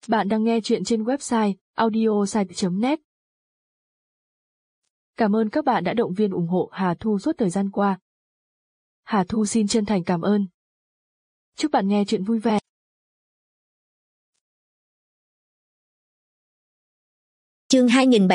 Bạn đang nghe chuyện trên website audiosite.net. Cảm ơn các bạn đã động viên ủng hộ Hà Thu suốt thời gian qua. Hà Thu xin chân thành cảm ơn. Chúc bạn nghe chuyện vui vẻ. Chương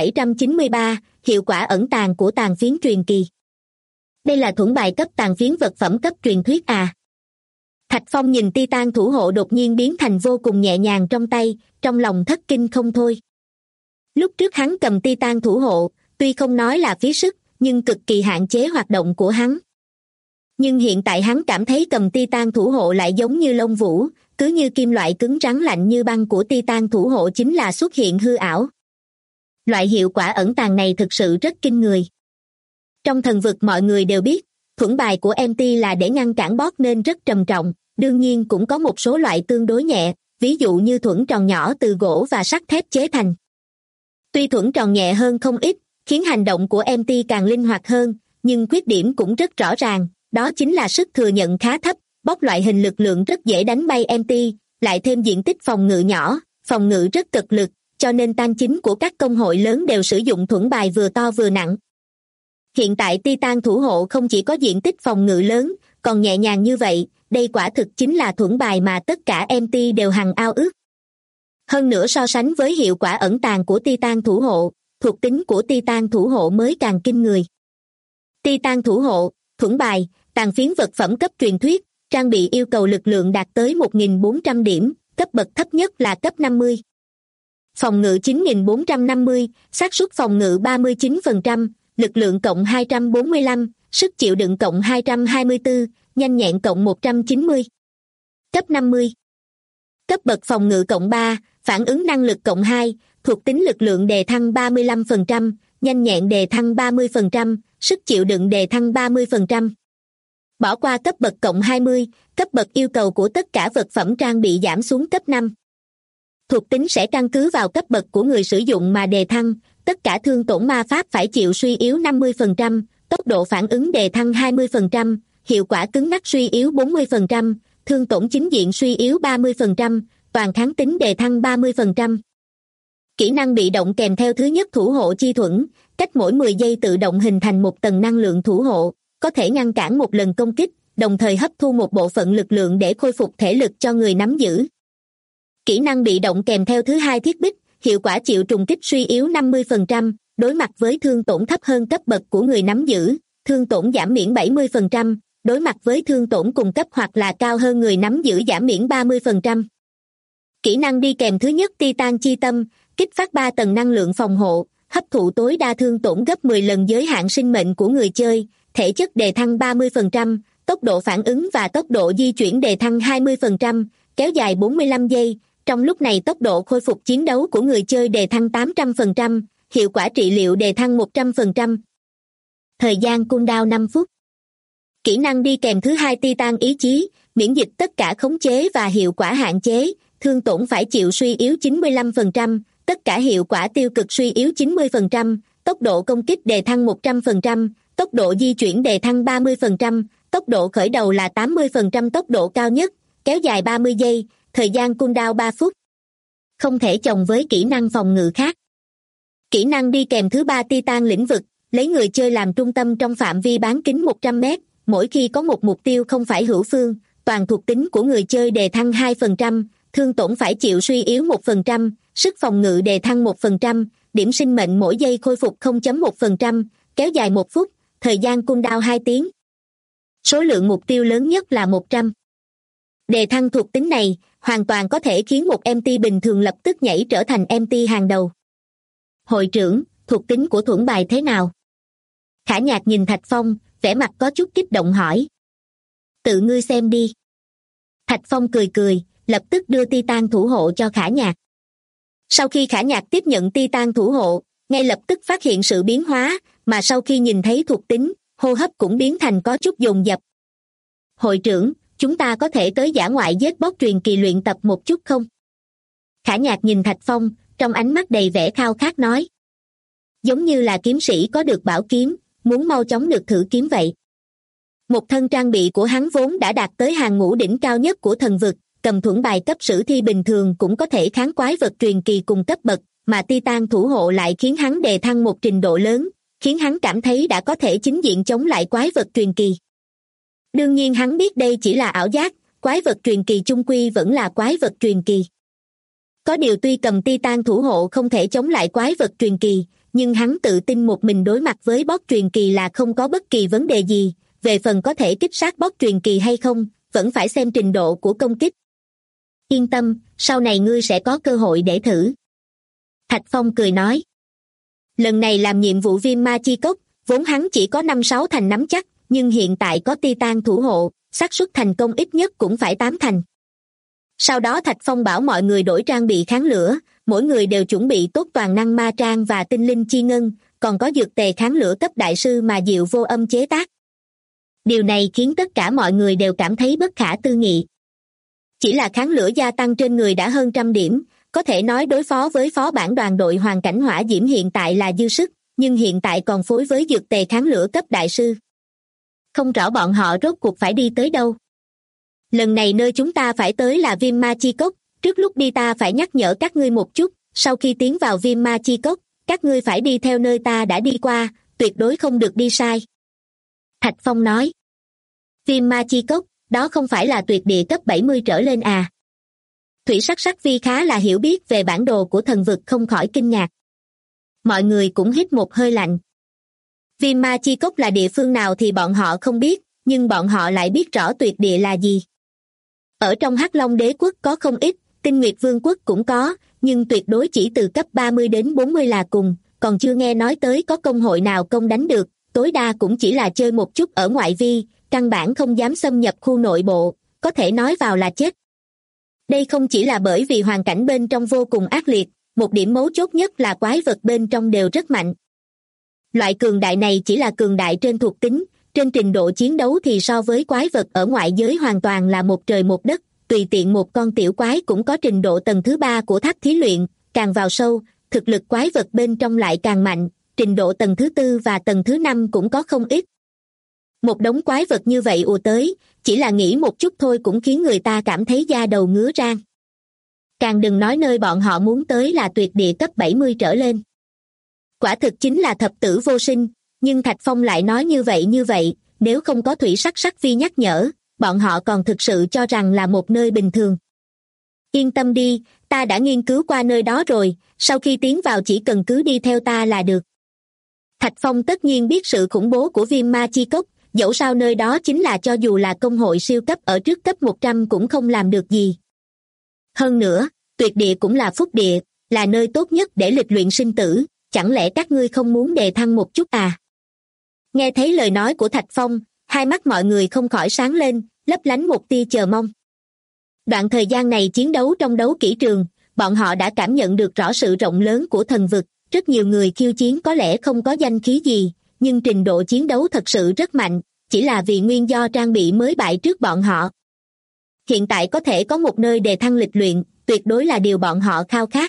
2793, hiệu quả ẩn tàng của tàn phiến truyền kỳ. Đây là thuẫn bài cấp tàn phiến vật phẩm cấp truyền thuyết à? Thạch Phong nhìn Titan thủ hộ đột nhiên biến thành vô cùng nhẹ nhàng trong tay, trong lòng thất kinh không thôi. Lúc trước hắn cầm Titan thủ hộ, tuy không nói là phí sức, nhưng cực kỳ hạn chế hoạt động của hắn. Nhưng hiện tại hắn cảm thấy cầm Titan thủ hộ lại giống như lông vũ, cứ như kim loại cứng rắn lạnh như băng của Titan thủ hộ chính là xuất hiện hư ảo. Loại hiệu quả ẩn tàng này thực sự rất kinh người. Trong thần vực mọi người đều biết, thuẫn bài của MT là để ngăn cản boss nên rất trầm trọng, đương nhiên cũng có một số loại tương đối nhẹ, ví dụ như thuẫn tròn nhỏ từ gỗ và sắt thép chế thành. Tuy thuẫn tròn nhẹ hơn không ít, khiến hành động của MT càng linh hoạt hơn, nhưng khuyết điểm cũng rất rõ ràng, đó chính là sức thừa nhận khá thấp, boss loại hình lực lượng rất dễ đánh bay MT, lại thêm diện tích phòng ngự nhỏ, phòng ngự rất cực lực, cho nên tan chính của các công hội lớn đều sử dụng thuẫn bài vừa to vừa nặng. Hiện tại Titan thủ hộ không chỉ có diện tích phòng ngự lớn, còn nhẹ nhàng như vậy, đây quả thực chính là thuẫn bài mà tất cả MT đều hằng ao ước. Hơn nữa so sánh với hiệu quả ẩn tàng của Titan thủ hộ, thuộc tính của Titan thủ hộ mới càng kinh người. Titan thủ hộ, thuẫn bài, tàn phiến vật phẩm cấp truyền thuyết, trang bị yêu cầu lực lượng đạt tới 1.400 điểm, cấp bậc thấp nhất là cấp 50. Phòng ngự 9.450, xác suất phòng ngự 39%, lực lượng cộng 245, sức chịu đựng cộng 224, nhanh nhẹn cộng 190. Cấp 50. Cấp bậc phòng ngự cộng 3, phản ứng năng lực cộng 2, thuộc tính lực lượng đề thăng 35%, nhanh nhẹn đề thăng 30%, sức chịu đựng đề thăng 30%. Bỏ qua cấp bậc cộng 20, cấp bậc yêu cầu của tất cả vật phẩm trang bị giảm xuống cấp 5. Thuộc tính sẽ căn cứ vào cấp bậc của người sử dụng mà đề thăng, tất cả thương tổn ma pháp phải chịu suy yếu 50%, tốc độ phản ứng đề thăng 20%, hiệu quả cứng ngắc suy yếu 40%, thương tổn chính diện suy yếu 30%, toàn kháng tính đề thăng 30%. Kỹ năng bị động kèm theo thứ nhất thủ hộ chi thuẫn, cách mỗi 10 giây tự động hình thành một tầng năng lượng thủ hộ, có thể ngăn cản một lần công kích, đồng thời hấp thu một bộ phận lực lượng để khôi phục thể lực cho người nắm giữ. Kỹ năng bị động kèm theo thứ hai thiết bích, hiệu quả chịu trùng kích suy yếu 50%, đối mặt với thương tổn thấp hơn cấp bậc của người nắm giữ, thương tổn giảm miễn 70%, đối mặt với thương tổn cùng cấp hoặc là cao hơn người nắm giữ giảm miễn 30%. Kỹ năng đi kèm thứ nhất Titan chi tâm, kích phát 3 tầng năng lượng phòng hộ, hấp thụ tối đa thương tổn gấp 10 lần giới hạn sinh mệnh của người chơi, thể chất đề thăng 30%, tốc độ phản ứng và tốc độ di chuyển đề thăng 20%, kéo dài 45 giây, trong lúc này tốc độ khôi phục chiến đấu của người chơi đề thăng 800%, hiệu quả trị liệu đề thăng 100%. Thời gian cooldown 5 phút. Kỹ năng đi kèm thứ hai Titan ý chí, miễn dịch tất cả khống chế và hiệu quả hạn chế, thương tổn phải chịu suy yếu 95%, tất cả hiệu quả tiêu cực suy yếu 90%, tốc độ công kích đề thăng 100%, tốc độ di chuyển đề thăng 30%, tốc độ khởi đầu là 80% tốc độ cao nhất, kéo dài 30 giây, thời gian cooldown 3 phút. Không thể chồng với kỹ năng phòng ngự khác. Kỹ năng đi kèm thứ ba Titan lĩnh vực, lấy người chơi làm trung tâm trong phạm vi bán kính 100 m, mỗi khi có một mục tiêu không phải hữu phương, toàn thuộc tính của người chơi đề thăng 2%, thương tổn phải chịu suy yếu 1%, sức phòng ngự đề thăng 1%, điểm sinh mệnh mỗi giây khôi phục 0.1%, kéo dài 1 phút, thời gian cooldown 2 tiếng. Số lượng mục tiêu lớn nhất là 100. Đề thăng thuộc tính này hoàn toàn có thể khiến một MT bình thường lập tức nhảy trở thành MT hàng đầu. Hội trưởng, thuộc tính của thuẫn bài thế nào? Khả Nhạc nhìn Thạch Phong, vẻ mặt có chút kích động hỏi. Tự ngươi xem đi. Thạch Phong cười cười, lập tức đưa Titan thủ hộ cho Khả Nhạc. Sau khi Khả Nhạc tiếp nhận Titan thủ hộ, ngay lập tức phát hiện sự biến hóa, mà sau khi nhìn thấy thuộc tính, hô hấp cũng biến thành có chút dồn dập. Hội trưởng, chúng ta có thể tới dã ngoại giết boss truyền kỳ luyện tập một chút không? Khả Nhạc nhìn Thạch Phong, trong ánh mắt đầy vẻ khao khát nói. Giống như là kiếm sĩ có được bảo kiếm, muốn mau chóng được thử kiếm vậy. Một thân trang bị của hắn vốn đã đạt tới hàng ngũ đỉnh cao nhất của thần vực, cầm thuẫn bài cấp sử thi bình thường cũng có thể kháng quái vật truyền kỳ cùng cấp bậc, mà Titan thủ hộ lại khiến hắn đề thăng một trình độ lớn, khiến hắn cảm thấy đã có thể chính diện chống lại quái vật truyền kỳ. Đương nhiên hắn biết đây chỉ là ảo giác, quái vật truyền kỳ chung quy vẫn là quái vật truyền kỳ. Có điều tuy cầm Titan thủ hộ không thể chống lại quái vật truyền kỳ, nhưng hắn tự tin một mình đối mặt với boss truyền kỳ là không có bất kỳ vấn đề gì, về phần có thể kích sát boss truyền kỳ hay không, vẫn phải xem trình độ của công kích. Yên tâm, sau này ngươi sẽ có cơ hội để thử. Thạch Phong cười nói. Lần này làm nhiệm vụ viêm ma chi cốc, vốn hắn chỉ có 5-6 thành nắm chắc, nhưng hiện tại có Titan thủ hộ, xác suất thành công ít nhất cũng phải 8 thành. Sau đó Thạch Phong bảo mọi người đổi trang bị kháng lửa, mỗi người đều chuẩn bị tốt toàn năng ma trang và tinh linh chi ngân, còn có dược tề kháng lửa cấp đại sư mà Diệu Vô Âm chế tác. Điều này khiến tất cả mọi người đều cảm thấy bất khả tư nghị. Chỉ là kháng lửa gia tăng trên người đã hơn 100 điểm, có thể nói đối phó với phó bản đoàn đội hoàn cảnh hỏa diễm hiện tại là dư sức, nhưng hiện tại còn phối với dược tề kháng lửa cấp đại sư. Không rõ bọn họ rốt cuộc phải đi tới đâu. Lần này nơi chúng ta phải tới là Viêm Ma Chi Cốc, trước lúc đi ta phải nhắc nhở các ngươi một chút, sau khi tiến vào Viêm Ma Chi Cốc, các ngươi phải đi theo nơi ta đã đi qua, tuyệt đối không được đi sai. Thạch Phong nói. Viêm Ma Chi Cốc, đó không phải là tuyệt địa cấp 70 trở lên à? Thủy Sắc Sắc Vi khá là hiểu biết về bản đồ của thần vực không khỏi kinh ngạc. Mọi người cũng hít một hơi lạnh. Viêm Ma Chi Cốc là địa phương nào thì bọn họ không biết, nhưng bọn họ lại biết rõ tuyệt địa là gì. Ở trong Hắc Long Đế Quốc có không ít, Tinh Nguyệt Vương Quốc cũng có, nhưng tuyệt đối chỉ từ cấp 30 đến 40 là cùng, còn chưa nghe nói tới có công hội nào công đánh được, tối đa cũng chỉ là chơi một chút ở ngoại vi, căn bản không dám xâm nhập khu nội bộ, có thể nói vào là chết. Đây không chỉ là bởi vì hoàn cảnh bên trong vô cùng ác liệt, một điểm mấu chốt nhất là quái vật bên trong đều rất mạnh. Loại cường đại này chỉ là cường đại trên thuộc tính, trên trình độ chiến đấu thì so với quái vật ở ngoại giới hoàn toàn là một trời một đất, tùy tiện một con tiểu quái cũng có trình độ tầng thứ 3 của tháp thí luyện, càng vào sâu, thực lực quái vật bên trong lại càng mạnh, trình độ tầng thứ 4 và tầng thứ 5 cũng có không ít. Một đống quái vật như vậy ùa tới, chỉ là nghĩ một chút thôi cũng khiến người ta cảm thấy da đầu ngứa rang. Càng đừng nói nơi bọn họ muốn tới là tuyệt địa cấp 70 trở lên. Quả thực chính là thập tử vô sinh, nhưng Thạch Phong lại nói như vậy, nếu không có Thủy Sắc Sắc Vi nhắc nhở, bọn họ còn thực sự cho rằng là một nơi bình thường. Yên tâm đi, ta đã nghiên cứu qua nơi đó rồi, sau khi tiến vào chỉ cần cứ đi theo ta là được. Thạch Phong tất nhiên biết sự khủng bố của Viêm Ma Chi Cốc, dẫu sao nơi đó chính là cho dù là công hội siêu cấp ở trước cấp 100 cũng không làm được gì. Hơn nữa, tuyệt địa cũng là phúc địa, là nơi tốt nhất để lịch luyện sinh tử, chẳng lẽ các ngươi không muốn đề thăng một chút à? Nghe thấy lời nói của Thạch Phong, hai mắt mọi người không khỏi sáng lên, lấp lánh một tia chờ mong. Đoạn thời gian này chiến đấu trong đấu kỹ trường, bọn họ đã cảm nhận được rõ sự rộng lớn của thần vực, rất nhiều người khiêu chiến có lẽ không có danh khí gì, nhưng trình độ chiến đấu thật sự rất mạnh, chỉ là vì nguyên do trang bị mới bại trước bọn họ. Hiện tại có thể có một nơi đề thăng lịch luyện, tuyệt đối là điều bọn họ khao khát.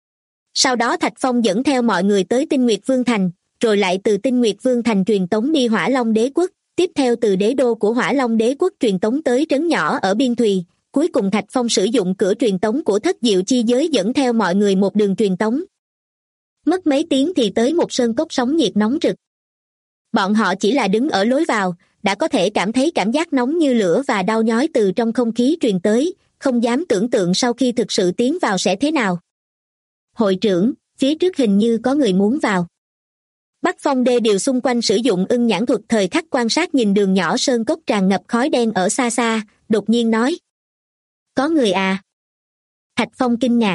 Sau đó Thạch Phong dẫn theo mọi người tới Tinh Nguyệt Vương Thành, rồi lại từ Tinh Nguyệt Vương Thành truyền tống đi Hỏa Long Đế Quốc, tiếp theo từ đế đô của Hỏa Long Đế Quốc truyền tống tới trấn nhỏ ở Biên Thùy, cuối cùng Thạch Phong sử dụng cửa truyền tống của Thất Diệu Chi Giới dẫn theo mọi người một đường truyền tống. Mất mấy tiếng thì tới một sơn cốc sóng nhiệt nóng rực. Bọn họ chỉ là đứng ở lối vào, đã có thể cảm thấy cảm giác nóng như lửa và đau nhói từ trong không khí truyền tới, không dám tưởng tượng sau khi thực sự tiến vào sẽ thế nào. Hội trưởng, phía trước hình như có người muốn vào. Bắc Phong Đê điều xung quanh sử dụng ưng nhãn thuật thời khắc quan sát nhìn đường nhỏ sơn cốc tràn ngập khói đen ở xa xa, đột nhiên nói. Có người à? Thạch Phong kinh ngạc.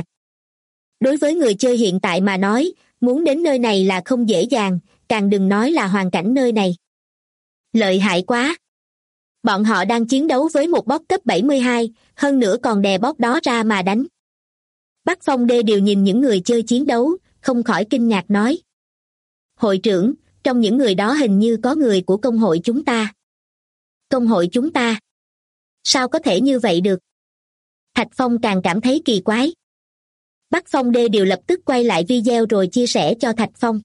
Đối với người chơi hiện tại mà nói, muốn đến nơi này là không dễ dàng, càng đừng nói là hoàn cảnh nơi này. Lợi hại quá! Bọn họ đang chiến đấu với một boss cấp 72, hơn nữa còn đè boss đó ra mà đánh. Bắc Phong Đê điều nhìn những người chơi chiến đấu, không khỏi kinh ngạc nói. Hội trưởng, trong những người đó hình như có người của công hội chúng ta. Công hội chúng ta? Sao có thể như vậy được? Thạch Phong càng cảm thấy kỳ quái. Bắc Phong Đê điều lập tức quay lại video rồi chia sẻ cho Thạch Phong.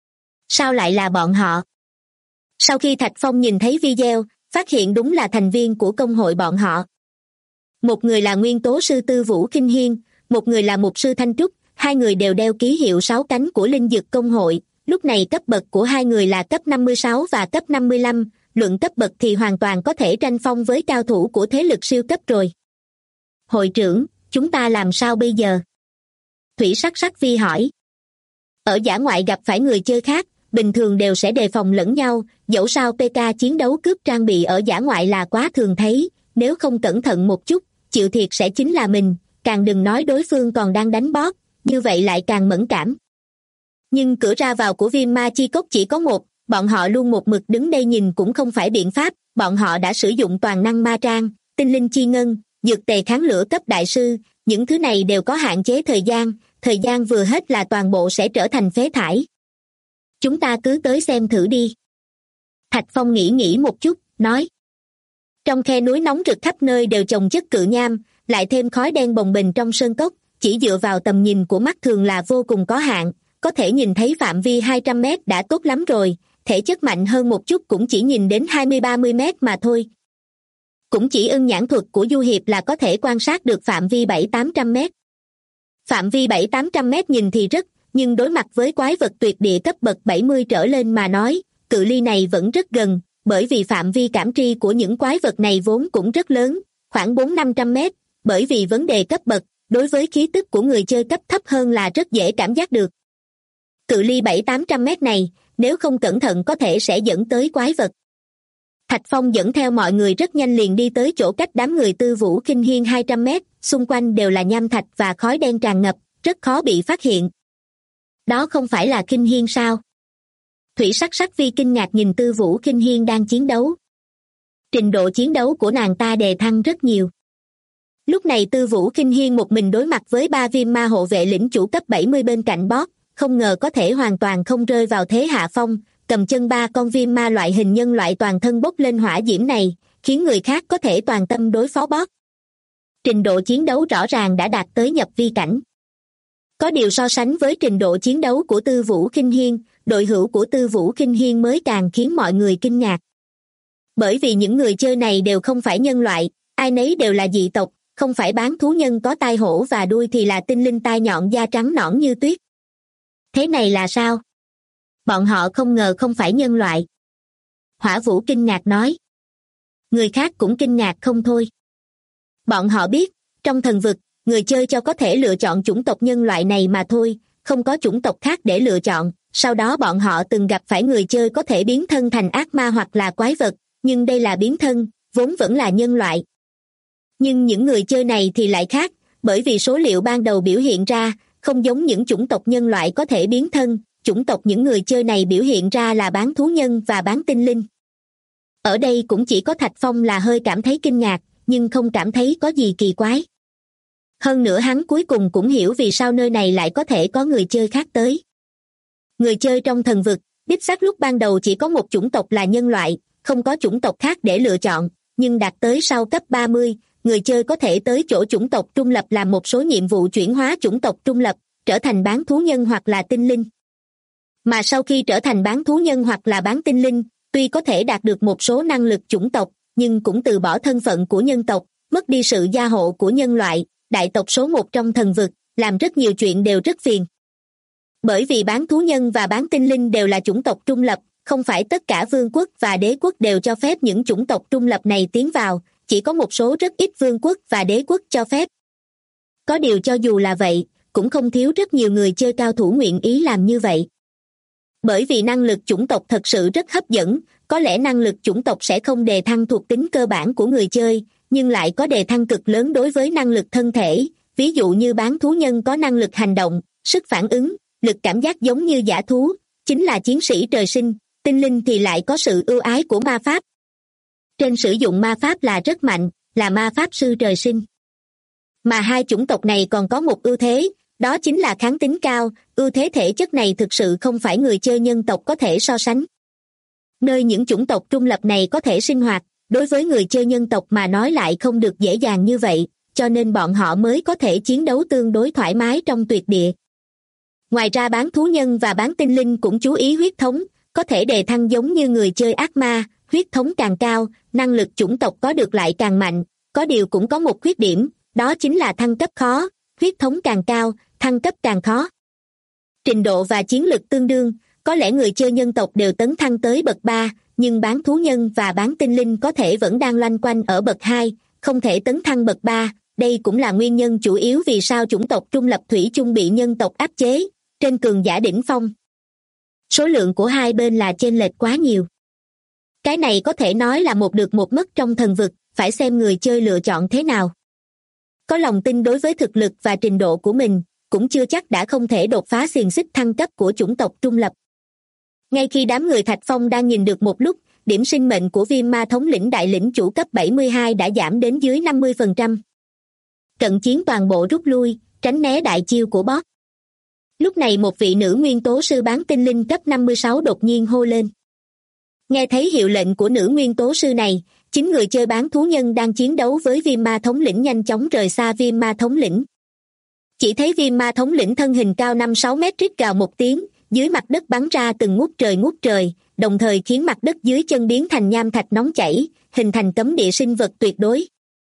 Sao lại là bọn họ? Sau khi Thạch Phong nhìn thấy video, phát hiện đúng là thành viên của công hội bọn họ. Một người là nguyên tố sư Tư Vũ Kinh Hiên, một người là mục sư Thanh Trúc, hai người đều đeo ký hiệu 6 cánh của Linh Dực Công hội. Lúc này cấp bậc của hai người là cấp 56 và cấp 55, luận cấp bậc thì hoàn toàn có thể tranh phong với cao thủ của thế lực siêu cấp rồi. Hội trưởng, chúng ta làm sao bây giờ? Thủy Sắc Sắc Vi hỏi. Ở dã ngoại gặp phải người chơi khác, bình thường đều sẽ đề phòng lẫn nhau, dẫu sao PK chiến đấu cướp trang bị ở dã ngoại là quá thường thấy, nếu không cẩn thận một chút, chịu thiệt sẽ chính là mình, càng đừng nói đối phương còn đang đánh boss, như vậy lại càng mẫn cảm. Nhưng cửa ra vào của Viêm Ma Chi Cốc chỉ có một, bọn họ luôn một mực đứng đây nhìn cũng không phải biện pháp, bọn họ đã sử dụng toàn năng ma trang, tinh linh chi ngân, dược tề kháng lửa cấp đại sư, những thứ này đều có hạn chế thời gian vừa hết là toàn bộ sẽ trở thành phế thải. Chúng ta cứ tới xem thử đi. Thạch Phong nghĩ một chút, nói. Trong khe núi nóng rực khắp nơi đều chồng chất cự nham, lại thêm khói đen bồng bềnh trong sơn cốc, chỉ dựa vào tầm nhìn của mắt thường là vô cùng có hạn, có thể nhìn thấy phạm vi 200 mét đã tốt lắm rồi, thể chất mạnh hơn một chút cũng chỉ nhìn đến 20-30 mét mà thôi. Cũng chỉ ưng nhãn thuật của Du Hiệp là có thể quan sát được phạm vi 700-800 mét. Phạm vi 700-800 mét nhìn thì rất, nhưng đối mặt với quái vật tuyệt địa cấp bậc 70 trở lên mà nói, cự ly này vẫn rất gần, bởi vì phạm vi cảm tri của những quái vật này vốn cũng rất lớn, khoảng 400-500 mét, bởi vì vấn đề cấp bậc, đối với khí tức của người chơi cấp thấp hơn là rất dễ cảm giác được. Cự ly 700-800 mét này, nếu không cẩn thận có thể sẽ dẫn tới quái vật. Thạch Phong dẫn theo mọi người rất nhanh liền đi tới chỗ cách đám người Tư Vũ Kinh Hiên 200 mét, xung quanh đều là nham thạch và khói đen tràn ngập, rất khó bị phát hiện. Đó không phải là Kinh Hiên sao? Thủy Sắc Sắc Vi kinh ngạc nhìn Tư Vũ Kinh Hiên đang chiến đấu. Trình độ chiến đấu của nàng ta đề thăng rất nhiều. Lúc này Tư Vũ Kinh Hiên một mình đối mặt với 3 viêm ma hộ vệ lĩnh chủ cấp 70 bên cạnh boss, không ngờ có thể hoàn toàn không rơi vào thế hạ phong, cầm chân 3 con viêm ma loại hình nhân loại toàn thân bốc lên hỏa diễm này, khiến người khác có thể toàn tâm đối phó boss. Trình độ chiến đấu rõ ràng đã đạt tới nhập vi cảnh. Có điều so sánh với trình độ chiến đấu của Tư Vũ Kinh Hiên, đội hữu của Tư Vũ Kinh Hiên mới càng khiến mọi người kinh ngạc. Bởi vì những người chơi này đều không phải nhân loại, ai nấy đều là dị tộc, không phải bán thú nhân có tai hổ và đuôi thì là tinh linh tai nhọn da trắng nõn như tuyết. Thế này là sao? Bọn họ không ngờ không phải nhân loại. Hỏa Vũ kinh ngạc nói. Người khác cũng kinh ngạc không thôi. Bọn họ biết, trong thần vực, người chơi cho có thể lựa chọn chủng tộc nhân loại này mà thôi, không có chủng tộc khác để lựa chọn. Sau đó bọn họ từng gặp phải người chơi có thể biến thân thành ác ma hoặc là quái vật, nhưng đây là biến thân, vốn vẫn là nhân loại. Nhưng những người chơi này thì lại khác, bởi vì số liệu ban đầu biểu hiện ra, không giống những chủng tộc nhân loại có thể biến thân, chủng tộc những người chơi này biểu hiện ra là bán thú nhân và bán tinh linh. Ở đây cũng chỉ có Thạch Phong là hơi cảm thấy kinh ngạc, nhưng không cảm thấy có gì kỳ quái. Hơn nữa hắn cuối cùng cũng hiểu vì sao nơi này lại có thể có người chơi khác tới. Người chơi trong thần vực, đích xác lúc ban đầu chỉ có một chủng tộc là nhân loại, không có chủng tộc khác để lựa chọn, nhưng đạt tới sau cấp 30, người chơi có thể tới chỗ chủng tộc trung lập làm một số nhiệm vụ chuyển hóa chủng tộc trung lập, trở thành bán thú nhân hoặc là tinh linh. Mà sau khi trở thành bán thú nhân hoặc là bán tinh linh, tuy có thể đạt được một số năng lực chủng tộc, nhưng cũng từ bỏ thân phận của nhân tộc, mất đi sự gia hộ của nhân loại, đại tộc số 1 trong thần vực, làm rất nhiều chuyện đều rất phiền. Bởi vì bán thú nhân và bán tinh linh đều là chủng tộc trung lập, không phải tất cả vương quốc và đế quốc đều cho phép những chủng tộc trung lập này tiến vào, chỉ có một số rất ít vương quốc và đế quốc cho phép. Có điều cho dù là vậy, cũng không thiếu rất nhiều người chơi cao thủ nguyện ý làm như vậy. Bởi vì năng lực chủng tộc thật sự rất hấp dẫn, có lẽ năng lực chủng tộc sẽ không đề thăng thuộc tính cơ bản của người chơi, nhưng lại có đề thăng cực lớn đối với năng lực thân thể, ví dụ như bán thú nhân có năng lực hành động, sức phản ứng, lực cảm giác giống như dã thú, chính là chiến sĩ trời sinh, tinh linh thì lại có sự ưu ái của ma pháp. Trên sử dụng ma pháp là rất mạnh, là ma pháp sư trời sinh. Mà hai chủng tộc này còn có một ưu thế, đó chính là kháng tính cao, ưu thế thể chất này thực sự không phải người chơi nhân tộc có thể so sánh. Nơi những chủng tộc trung lập này có thể sinh hoạt, đối với người chơi nhân tộc mà nói lại không được dễ dàng như vậy, cho nên bọn họ mới có thể chiến đấu tương đối thoải mái trong tuyệt địa. Ngoài ra bán thú nhân và bán tinh linh cũng chú ý huyết thống, có thể đề thăng giống như người chơi ác ma, huyết thống càng cao, năng lực chủng tộc có được lại càng mạnh, Có điều cũng có một khuyết điểm, đó chính là thăng cấp khó, huyết thống càng cao, thăng cấp càng khó. Trình độ và chiến lực tương đương, có lẽ người chơi nhân tộc đều tấn thăng tới bậc 3, nhưng bán thú nhân và bán tinh linh có thể vẫn đang loanh quanh ở bậc 2, không thể tấn thăng bậc 3. Đây cũng là nguyên nhân chủ yếu vì sao chủng tộc trung lập thủy chung bị nhân tộc áp chế, trên cường giả đỉnh phong. Số lượng của hai bên là chênh lệch quá nhiều. Cái này có thể nói là một được một mất trong thần vực, phải xem người chơi lựa chọn thế nào. Có lòng tin đối với thực lực và trình độ của mình, cũng chưa chắc đã không thể đột phá xiềng xích thăng cấp của chủng tộc trung lập. Ngay khi đám người Thạch Phong đang nhìn được một lúc, điểm sinh mệnh của Viêm Ma thống lĩnh đại lĩnh chủ cấp 72 đã giảm đến dưới 50%. Trận chiến toàn bộ rút lui, tránh né đại chiêu của boss. Lúc này một vị nữ nguyên tố sư bán tinh linh cấp 56 đột nhiên hô lên. Nghe thấy hiệu lệnh của nữ nguyên tố sư này, 9 người chơi bán thú nhân đang chiến đấu với Viêm Ma thống lĩnh nhanh chóng rời xa Viêm Ma thống lĩnh. Chỉ thấy Viêm Ma thống lĩnh thân hình cao 5-6 mét rít gào một tiếng, dưới mặt đất bắn ra từng ngút trời, đồng thời khiến mặt đất dưới chân biến thành nham thạch nóng chảy, hình thành cấm địa sinh vật tuyệt đối.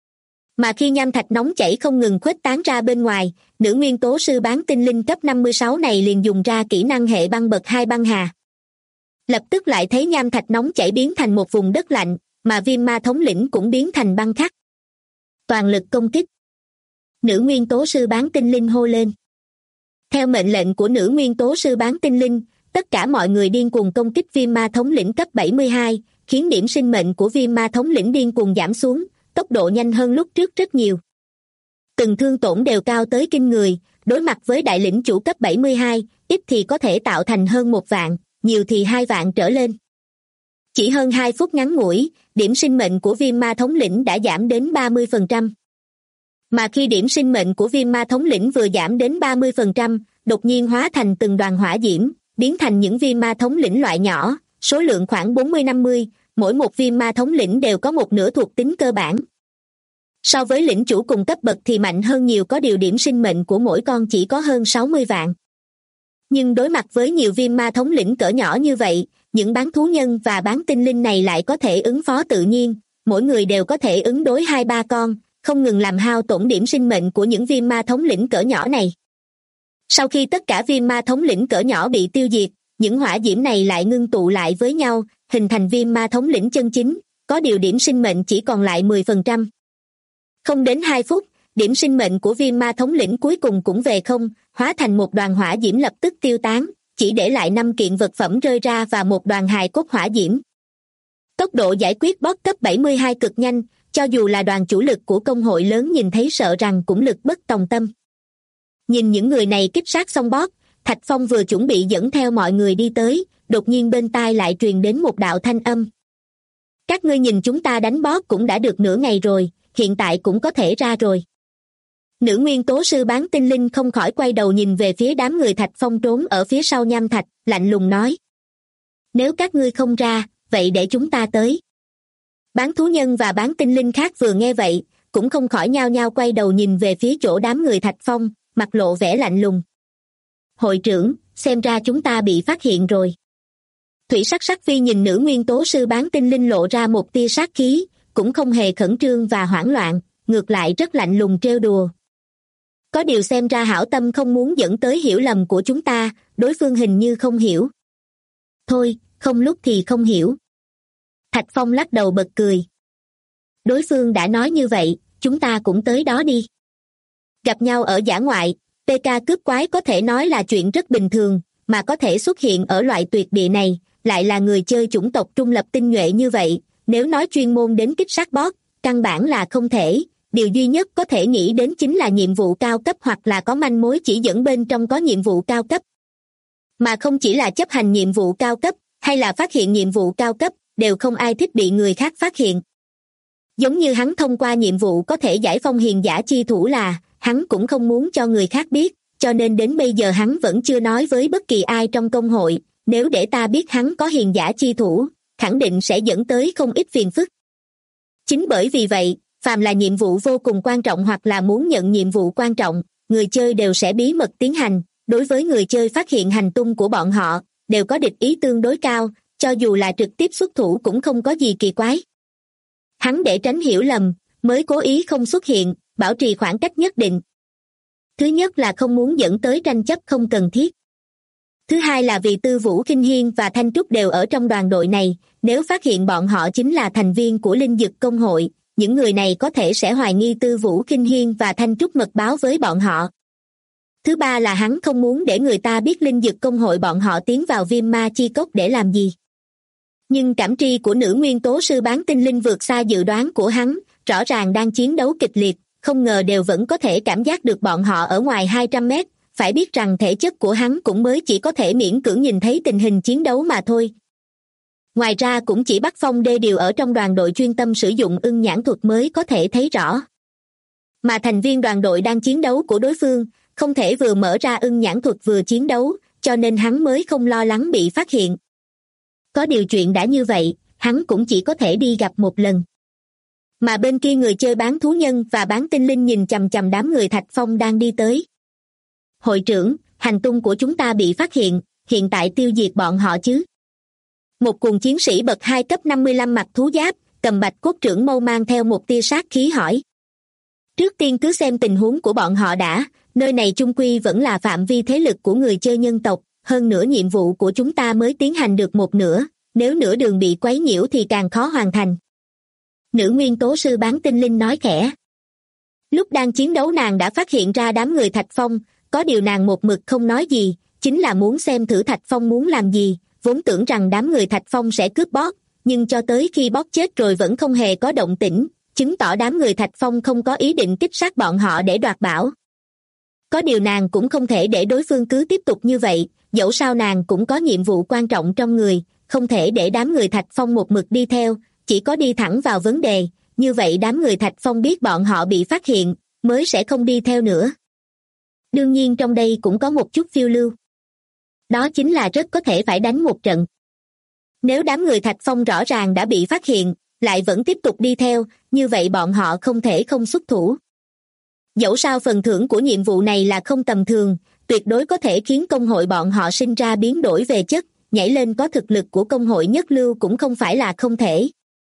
Mà khi nham thạch nóng chảy không ngừng khuếch tán ra bên ngoài, nữ nguyên tố sư bán tinh linh cấp 56 này liền dùng ra kỹ năng hệ băng bậc 2 băng hà. Lập tức lại thấy nham thạch nóng chảy biến thành một vùng đất lạnh, mà Viêm Ma thống lĩnh cũng biến thành băng khắc. Toàn lực công kích. Nữ nguyên tố sư bán tinh linh hô lên. Theo mệnh lệnh của nữ nguyên tố sư bán tinh linh, tất cả mọi người điên cuồng công kích Viêm Ma thống lĩnh cấp 72, khiến điểm sinh mệnh của Viêm Ma thống lĩnh điên cuồng giảm xuống, tốc độ nhanh hơn lúc trước rất nhiều. Từng thương tổn đều cao tới kinh người, đối mặt với đại lĩnh chủ cấp 72, ít thì có thể tạo thành hơn 1 vạn, nhiều thì 2 vạn trở lên. Chỉ hơn 2 phút ngắn ngủi, điểm sinh mệnh của Viêm Ma thống lĩnh đã giảm đến 30%. Mà khi điểm sinh mệnh của Viêm Ma thống lĩnh vừa giảm đến 30%, đột nhiên hóa thành từng đoàn hỏa diễm, biến thành những Viêm Ma thống lĩnh loại nhỏ, số lượng khoảng 40-50, mỗi một Viêm Ma thống lĩnh đều có một nửa thuộc tính cơ bản. So với lĩnh chủ cùng cấp bậc thì mạnh hơn nhiều, có điều điểm sinh mệnh của mỗi con chỉ có hơn 60 vạn. Nhưng đối mặt với nhiều Viêm Ma thống lĩnh cỡ nhỏ như vậy, những bán thú nhân và bán tinh linh này lại có thể ứng phó tự nhiên, mỗi người đều có thể ứng đối 2-3 con, không ngừng làm hao tổn điểm sinh mệnh của những Viêm Ma thống lĩnh cỡ nhỏ này. Sau khi tất cả Viêm Ma thống lĩnh cỡ nhỏ bị tiêu diệt, những hỏa diễm này lại ngưng tụ lại với nhau, hình thành Viêm Ma thống lĩnh chân chính, có điều điểm sinh mệnh chỉ còn lại 10%. Không đến 2 phút, điểm sinh mệnh của Viêm Ma thống lĩnh cuối cùng cũng về không, hóa thành một đoàn hỏa diễm lập tức tiêu tán, chỉ để lại 5 kiện vật phẩm rơi ra và một đoàn hài cốt hỏa diễm. Tốc độ giải quyết boss cấp 72 cực nhanh, cho dù là đoàn chủ lực của công hội lớn nhìn thấy sợ rằng cũng lực bất tòng tâm. Nhìn những người này kích sát xong boss, Thạch Phong vừa chuẩn bị dẫn theo mọi người đi tới, đột nhiên bên tai lại truyền đến một đạo thanh âm. Các ngươi nhìn chúng ta đánh boss cũng đã được nửa ngày rồi, hiện tại cũng có thể ra rồi. Nữ nguyên tố sư bán tinh linh không khỏi quay đầu nhìn về phía đám người Thạch Phong trốn ở phía sau nham thạch, lạnh lùng nói. Nếu các ngươi không ra, vậy để chúng ta tới. Bán thú nhân và bán tinh linh khác vừa nghe vậy, cũng không khỏi nhao nhao quay đầu nhìn về phía chỗ đám người Thạch Phong, mặt lộ vẻ lạnh lùng. Hội trưởng, xem ra chúng ta bị phát hiện rồi. Thủy Sắc Sắc Phi nhìn nữ nguyên tố sư bán tinh linh lộ ra một tia sát khí, cũng không hề khẩn trương và hoảng loạn, ngược lại rất lạnh lùng trêu đùa. Có điều xem ra hảo tâm không muốn dẫn tới hiểu lầm của chúng ta, đối phương hình như không hiểu. Thôi, không lúc thì không hiểu. Thạch Phong lắc đầu bật cười. Đối phương đã nói như vậy, chúng ta cũng tới đó đi. Gặp nhau ở dã ngoại, PK cướp quái có thể nói là chuyện rất bình thường, mà có thể xuất hiện ở loại tuyệt địa này, lại là người chơi chủng tộc trung lập tinh nhuệ như vậy, nếu nói chuyên môn đến kích sát boss, căn bản là không thể. Điều duy nhất có thể nghĩ đến chính là nhiệm vụ cao cấp hoặc là có manh mối chỉ dẫn bên trong có nhiệm vụ cao cấp. Mà không chỉ là chấp hành nhiệm vụ cao cấp, hay là phát hiện nhiệm vụ cao cấp, đều không ai thích bị người khác phát hiện. Giống như hắn thông qua nhiệm vụ có thể giải phong hiền giả chi thủ là, hắn cũng không muốn cho người khác biết, cho nên đến bây giờ hắn vẫn chưa nói với bất kỳ ai trong công hội, nếu để ta biết hắn có hiền giả chi thủ, khẳng định sẽ dẫn tới không ít phiền phức. Chính bởi vì vậy, phàm là nhiệm vụ vô cùng quan trọng hoặc là muốn nhận nhiệm vụ quan trọng, người chơi đều sẽ bí mật tiến hành, đối với người chơi phát hiện hành tung của bọn họ, đều có địch ý tương đối cao, cho dù là trực tiếp xuất thủ cũng không có gì kỳ quái. Hắn để tránh hiểu lầm, mới cố ý không xuất hiện, bảo trì khoảng cách nhất định. Thứ nhất là không muốn dẫn tới tranh chấp không cần thiết. Thứ hai là vì Tư Vũ Kinh Hiên và Thanh Trúc đều ở trong đoàn đội này, nếu phát hiện bọn họ chính là thành viên của Linh Dực Công hội, những người này có thể sẽ hoài nghi Tư Vũ Kinh Hiên và Thanh Trúc mật báo với bọn họ. Thứ ba là hắn không muốn để người ta biết Linh Dực Công hội bọn họ tiến vào Viêm Ma Chi Cốc để làm gì. Nhưng cảm tri của nữ nguyên tố sư bán tinh linh vượt xa dự đoán của hắn, rõ ràng đang chiến đấu kịch liệt, không ngờ đều vẫn có thể cảm giác được bọn họ ở ngoài 200 mét, phải biết rằng thể chất của hắn cũng mới chỉ có thể miễn cưỡng nhìn thấy tình hình chiến đấu mà thôi. Ngoài ra cũng chỉ Bắc Phong đê điều ở trong đoàn đội chuyên tâm sử dụng ưng nhãn thuật mới có thể thấy rõ. Mà thành viên đoàn đội đang chiến đấu của đối phương, không thể vừa mở ra ưng nhãn thuật vừa chiến đấu, cho nên hắn mới không lo lắng bị phát hiện. Có điều chuyện đã như vậy, hắn cũng chỉ có thể đi gặp một lần. Mà bên kia người chơi bán thú nhân và bán tinh linh nhìn chằm chằm đám người Thạch Phong đang đi tới. Hội trưởng, hành tung của chúng ta bị phát hiện tại tiêu diệt bọn họ chứ? Một cuồng chiến sĩ bậc 2 cấp 55 mặc thú giáp, cầm bạch cốt trưởng mâu mang theo một tia sát khí hỏi. Trước tiên cứ xem tình huống của bọn họ đã, nơi này chung quy vẫn là phạm vi thế lực của người chơi nhân tộc, hơn nữa nhiệm vụ của chúng ta mới tiến hành được một nửa, nếu nửa đường bị quấy nhiễu thì càng khó hoàn thành. Nữ nguyên tố sư bán tinh linh nói khẽ. Lúc đang chiến đấu nàng đã phát hiện ra đám người Thạch Phong, có điều nàng một mực không nói gì, chính là muốn xem thử Thạch Phong muốn làm gì, vốn tưởng rằng đám người Thạch Phong sẽ cướp bót, nhưng cho tới khi bót chết rồi vẫn không hề có động tĩnh, chứng tỏ đám người Thạch Phong không có ý định kích sát bọn họ để đoạt bảo. Có điều nàng cũng không thể để đối phương cứ tiếp tục như vậy, dẫu sao nàng cũng có nhiệm vụ quan trọng trong người, không thể để đám người Thạch Phong một mực đi theo, chỉ có đi thẳng vào vấn đề, như vậy đám người Thạch Phong biết bọn họ bị phát hiện, mới sẽ không đi theo nữa. Đương nhiên trong đây cũng có một chút phiêu lưu. Đó chính là rất có thể phải đánh một trận. Nếu đám người Thạch Phong rõ ràng đã bị phát hiện, lại vẫn tiếp tục đi theo, như vậy bọn họ không thể không xuất thủ. Dẫu sao phần thưởng của nhiệm vụ này là không tầm thường, tuyệt đối có thể khiến công hội bọn họ sinh ra biến đổi về chất, nhảy lên có thực lực của công hội nhất lưu cũng không phải là không thể.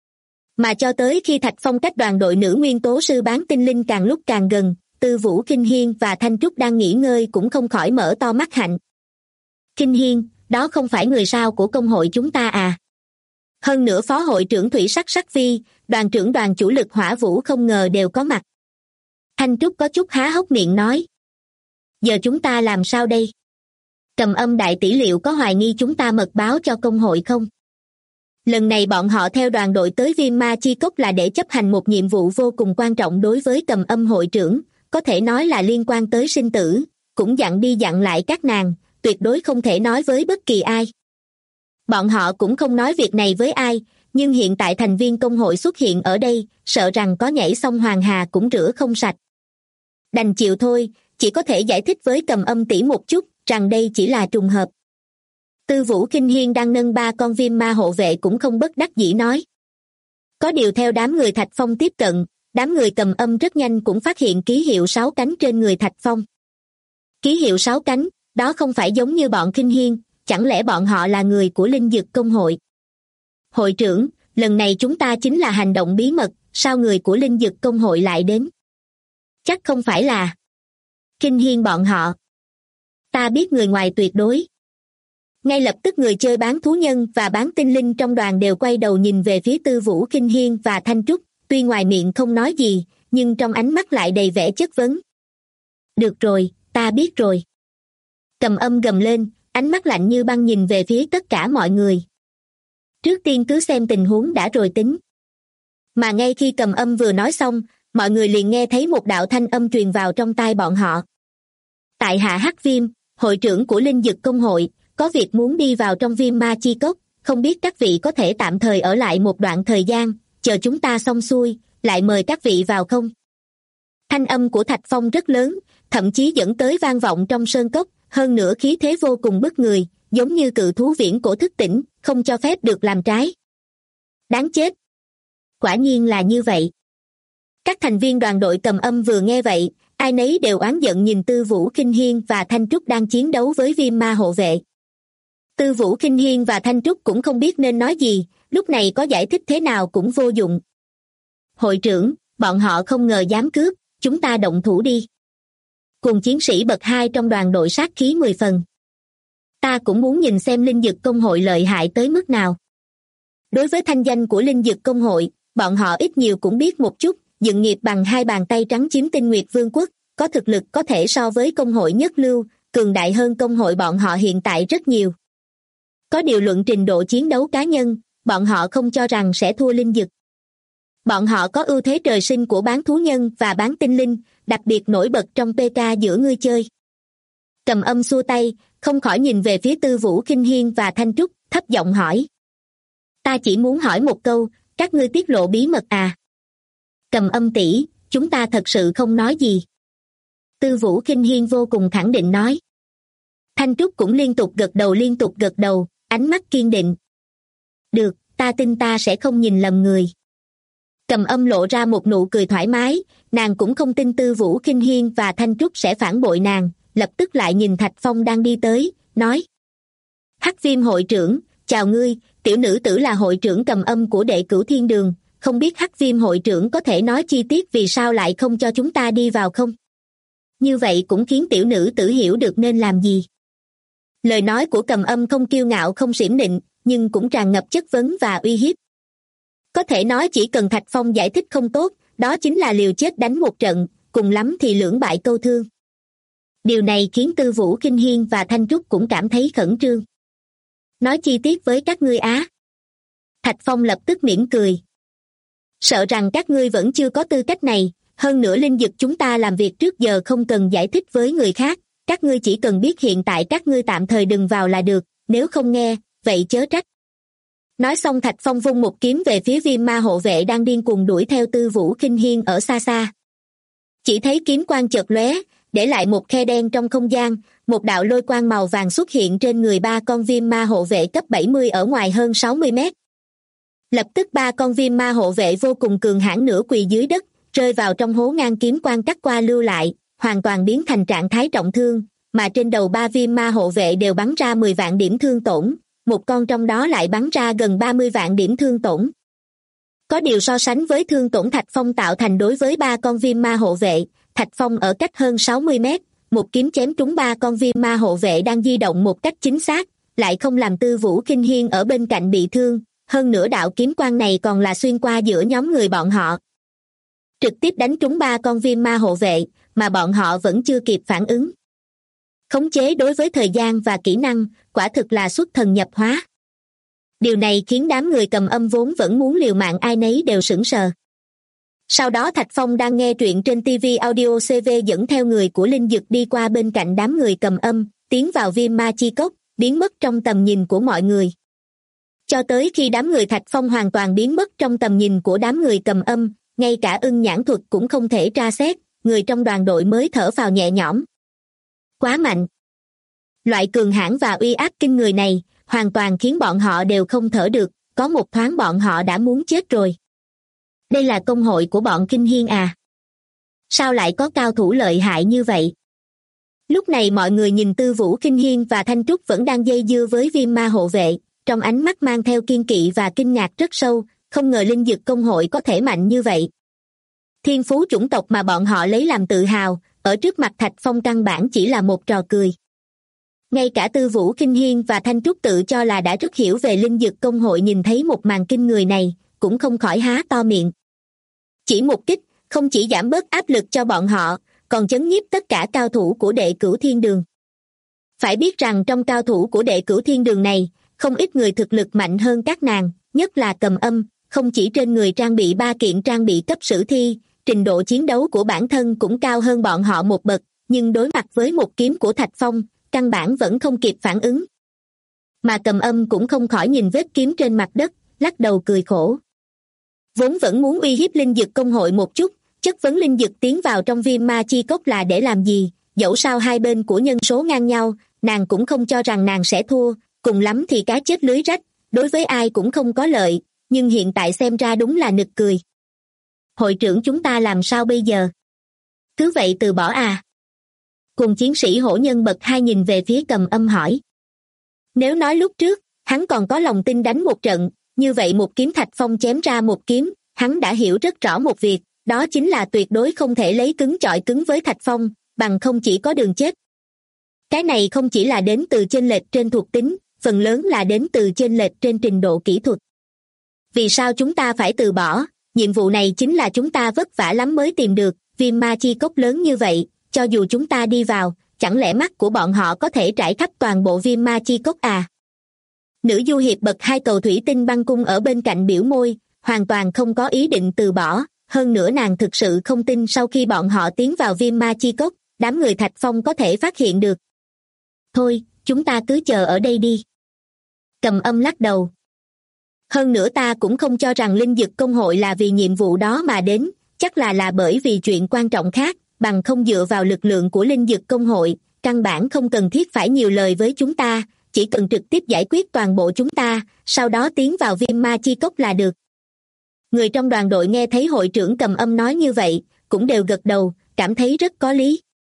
Mà cho tới khi Thạch Phong cách đoàn đội nữ nguyên tố sư bán tinh linh càng lúc càng gần, Tư Vũ Kinh Hiên và Thanh Trúc đang nghỉ ngơi cũng không khỏi mở to mắt hạnh. Kinh Hiên, đó không phải người sao của công hội chúng ta à? Hơn nữa phó hội trưởng Thủy Sắc Sắc Phi, đoàn trưởng đoàn chủ lực Hỏa Vũ không ngờ đều có mặt. Thanh Trúc có chút há hốc miệng nói. Giờ chúng ta làm sao đây? Cầm Âm đại tỷ liệu có hoài nghi chúng ta mật báo cho công hội không? Lần này bọn họ theo đoàn đội tới Viêm Ma Chi Cốc là để chấp hành một nhiệm vụ vô cùng quan trọng đối với Cầm Âm hội trưởng, có thể nói là liên quan tới sinh tử, cũng dặn đi dặn lại các nàng, tuyệt đối không thể nói với bất kỳ ai. Bọn họ cũng không nói việc này với ai, nhưng hiện tại thành viên công hội xuất hiện ở đây, sợ rằng có nhảy xong Hoàng Hà cũng rửa không sạch. Đành chịu thôi, chỉ có thể giải thích với Cầm Âm tỷ một chút, rằng đây chỉ là trùng hợp. Tư Vũ Kinh Hiên đang nâng 3 con viêm ma hộ vệ cũng không bất đắc dĩ nói. Có điều theo đám người Thạch Phong tiếp cận, đám người Cầm Âm rất nhanh cũng phát hiện ký hiệu 6 cánh trên người Thạch Phong. Ký hiệu 6 cánh, đó không phải giống như bọn Kinh Hiên, chẳng lẽ bọn họ là người của Linh Dực Công hội? Hội trưởng, lần này chúng ta chính là hành động bí mật, sao người của Linh Dực Công hội lại đến? Chắc không phải là Kinh Hiên bọn họ. Ta biết người ngoài tuyệt đối. Ngay lập tức người chơi bán thú nhân và bán tinh linh trong đoàn đều quay đầu nhìn về phía Tư Vũ Kinh Hiên và Thanh Trúc, tuy ngoài miệng không nói gì, nhưng trong ánh mắt lại đầy vẻ chất vấn. Được rồi, ta biết rồi. Cầm Âm gầm lên, ánh mắt lạnh như băng nhìn về phía tất cả mọi người. Trước tiên cứ xem tình huống đã rồi tính. Mà ngay khi Cầm Âm vừa nói xong, mọi người liền nghe thấy một đạo thanh âm truyền vào trong tai bọn họ. Tại hạ Hắc Viêm, hội trưởng của Linh Dực Công hội, có việc muốn đi vào trong Viêm Ma Chi Cốc, không biết các vị có thể tạm thời ở lại một đoạn thời gian, chờ chúng ta xong xuôi, lại mời các vị vào không? Thanh âm của Thạch Phong rất lớn, thậm chí dẫn tới vang vọng trong sơn cốc, hơn nữa khí thế vô cùng bức người, giống như cự thú viễn cổ thức tỉnh, không cho phép được làm trái. Đáng chết! Quả nhiên là như vậy. Các thành viên đoàn đội Cầm Âm vừa nghe vậy, ai nấy đều oán giận nhìn Tư Vũ Kinh Hiên và Thanh Trúc đang chiến đấu với viêm ma hộ vệ. Tư Vũ Kinh Hiên và Thanh Trúc cũng không biết nên nói gì, lúc này có giải thích thế nào cũng vô dụng. Hội trưởng, bọn họ không ngờ dám cướp, chúng ta động thủ đi. Cùng chiến sĩ bậc 2 trong đoàn đội sát khí 10 phần. Ta cũng muốn nhìn xem linh dực công hội lợi hại tới mức nào. Đối với thanh danh của linh dực công hội, bọn họ ít nhiều cũng biết một chút, dựng nghiệp bằng 2 bàn tay trắng chiếm Tinh Nguyệt Vương quốc, có thực lực có thể so với công hội nhất lưu, cường đại hơn công hội bọn họ hiện tại rất nhiều. Có điều luận trình độ chiến đấu cá nhân, bọn họ không cho rằng sẽ thua linh dực. Bọn họ có ưu thế trời sinh của bán thú nhân và bán tinh linh, đặc biệt nổi bật trong PK giữa người chơi. Cầm Âm xua tay, không khỏi nhìn về phía Tư Vũ Kinh Hiên và Thanh Trúc, thấp giọng hỏi. Ta chỉ muốn hỏi một câu, các ngươi tiết lộ bí mật à? Cầm Âm tỷ, chúng ta thật sự không nói gì. Tư Vũ Kinh Hiên vô cùng khẳng định nói. Thanh Trúc cũng liên tục gật đầu, ánh mắt kiên định. Được, ta tin ta sẽ không nhìn lầm người. Cầm Âm lộ ra một nụ cười thoải mái, nàng cũng không tin Tư Vũ Kinh Hiên và Thanh Trúc sẽ phản bội nàng, lập tức lại nhìn Thạch Phong đang đi tới, nói. Hắc Viêm hội trưởng, chào ngươi, tiểu nữ tử là hội trưởng Cầm Âm của Đệ Cửu Thiên Đường, không biết Hắc Viêm hội trưởng có thể nói chi tiết vì sao lại không cho chúng ta đi vào không? Như vậy cũng khiến tiểu nữ tử hiểu được nên làm gì. Lời nói của Cầm Âm không kiêu ngạo không xiểm nịnh, nhưng cũng tràn ngập chất vấn và uy hiếp. Có thể nói chỉ cần Thạch Phong giải thích không tốt, đó chính là liều chết đánh một trận, cùng lắm thì lưỡng bại câu thương. Điều này khiến Tư Vũ Kinh Hiên và Thanh Trúc cũng cảm thấy khẩn trương. Nói chi tiết với các ngươi á. Thạch Phong lập tức mỉm cười. Sợ rằng các ngươi vẫn chưa có tư cách này, hơn nữa linh dực chúng ta làm việc trước giờ không cần giải thích với người khác, các ngươi chỉ cần biết hiện tại các ngươi tạm thời đừng vào là được, nếu không nghe, vậy chớ trách. Nói xong Thạch Phong vung một kiếm về phía Viêm Ma hộ vệ đang điên cuồng đuổi theo Tư Vũ Kinh Hiên ở xa xa. Chỉ thấy kiếm quang chợt lóe, để lại một khe đen trong không gian, một đạo lôi quang màu vàng xuất hiện trên người 3 con Viêm Ma hộ vệ cấp 70 ở ngoài hơn 60 mét. Lập tức 3 con Viêm Ma hộ vệ vô cùng cường hãn nửa quỳ dưới đất, rơi vào trong hố ngang kiếm quang cắt qua lưu lại, hoàn toàn biến thành trạng thái trọng thương, mà trên đầu 3 Viêm Ma hộ vệ đều bắn ra 10 vạn điểm thương tổn, một con trong đó lại bắn ra gần 30 vạn điểm thương tổn. Có điều so sánh với thương tổn Thạch Phong tạo thành đối với 3 con Viêm Ma hộ vệ, Thạch Phong ở cách hơn 60 mét, một kiếm chém trúng 3 con Viêm Ma hộ vệ đang di động một cách chính xác, lại không làm Tư Vũ Kinh Hiên ở bên cạnh bị thương, hơn nữa đạo kiếm quang này còn là xuyên qua giữa nhóm người bọn họ. Trực tiếp đánh trúng 3 con Viêm Ma hộ vệ, mà bọn họ vẫn chưa kịp phản ứng. Khống chế đối với thời gian và kỹ năng, quả thực là xuất thần nhập hóa. Điều này khiến đám người Cầm Âm vốn vẫn muốn liều mạng ai nấy đều sững sờ. Sau đó Thạch Phong đang nghe truyện trên TV Audio CV dẫn theo người của linh dực đi qua bên cạnh đám người Cầm Âm, tiến vào Viêm Ma chi cốc, biến mất trong tầm nhìn của mọi người. Cho tới khi đám người Thạch Phong hoàn toàn biến mất trong tầm nhìn của đám người Cầm Âm, ngay cả ưng nhãn thuật cũng không thể tra xét, người trong đoàn đội mới thở phào nhẹ nhõm. Quá mạnh. Loại cường hãn và uy áp kinh người này, hoàn toàn khiến bọn họ đều không thở được, có một thoáng bọn họ đã muốn chết rồi. Đây là công hội của bọn Kinh Hiên à? Sao lại có cao thủ lợi hại như vậy? Lúc này mọi người nhìn Tư Vũ Kinh Hiên và Thanh Trúc vẫn đang dây dưa với Viêm Ma hộ vệ, trong ánh mắt mang theo kiên kỵ và kinh ngạc rất sâu, không ngờ linh dực công hội có thể mạnh như vậy. Thiên phú chủng tộc mà bọn họ lấy làm tự hào, ở trước mặt Thạch Phong căn bản chỉ là một trò cười. Ngay cả Tư Vũ Kinh Hiên và Thanh Trúc tự cho là đã rất hiểu về linh dực công hội nhìn thấy một màn kinh người này, cũng không khỏi há to miệng. Chỉ một kích, không chỉ giảm bớt áp lực cho bọn họ, còn chấn nhiếp tất cả cao thủ của Đệ Cửu Thiên Đường. Phải biết rằng trong cao thủ của Đệ Cửu Thiên Đường này, không ít người thực lực mạnh hơn các nàng, nhất là Cầm Âm, không chỉ trên người trang bị 3 kiện trang bị cấp sử thi, trình độ chiến đấu của bản thân cũng cao hơn bọn họ một bậc, nhưng đối mặt với một kiếm của Thạch Phong, căn bản vẫn không kịp phản ứng. Mà Cầm Âm cũng không khỏi nhìn vết kiếm trên mặt đất, lắc đầu cười khổ. Vốn vẫn muốn uy hiếp linh dực công hội một chút, chất vấn linh dực tiến vào trong Viêm Ma chi cốc là để làm gì, dẫu sao hai bên của nhân số ngang nhau, nàng cũng không cho rằng nàng sẽ thua, cùng lắm thì cá chết lưới rách, đối với ai cũng không có lợi, nhưng hiện tại xem ra đúng là nực cười. Hội trưởng chúng ta làm sao bây giờ? Cứ vậy từ bỏ à? Cùng chiến sĩ hổ nhân bậc 2 nhìn về phía Cầm Âm hỏi. Nếu nói lúc trước, hắn còn có lòng tin đánh một trận, như vậy một kiếm Thạch Phong chém ra một kiếm, hắn đã hiểu rất rõ một việc, Đó chính là tuyệt đối không thể lấy cứng chọi cứng với Thạch Phong, bằng không chỉ có đường chết. Cái này không chỉ là đến từ chênh lệch trên thuộc tính, phần lớn là đến từ chênh lệch trên trình độ kỹ thuật. Vì sao chúng ta phải từ bỏ? Nhiệm vụ này chính là chúng ta vất vả lắm mới tìm được, viêm ma chi cốc lớn như vậy, cho dù chúng ta đi vào, chẳng lẽ mắt của bọn họ có thể trải khắp toàn bộ viêm ma chi cốc à? Nữ du hiệp bậc 2 cầu thủy tinh băng cung ở bên cạnh biểu môi, hoàn toàn không có ý định từ bỏ, hơn nữa nàng thực sự không tin sau khi bọn họ tiến vào viêm ma chi cốc, đám người Thạch Phong có thể phát hiện được. Thôi, chúng ta cứ chờ ở đây đi. Cầm Âm lắc đầu. Hơn nữa ta cũng không cho rằng linh dực công hội là vì nhiệm vụ đó mà đến, chắc là bởi vì chuyện quan trọng khác, bằng không dựa vào lực lượng của linh dực công hội, căn bản không cần thiết phải nhiều lời với chúng ta, chỉ cần trực tiếp giải quyết toàn bộ chúng ta, sau đó tiến vào viêm ma chi cốc là được. Người trong đoàn đội nghe thấy hội trưởng Cầm Âm nói như vậy, cũng đều gật đầu, cảm thấy rất có lý.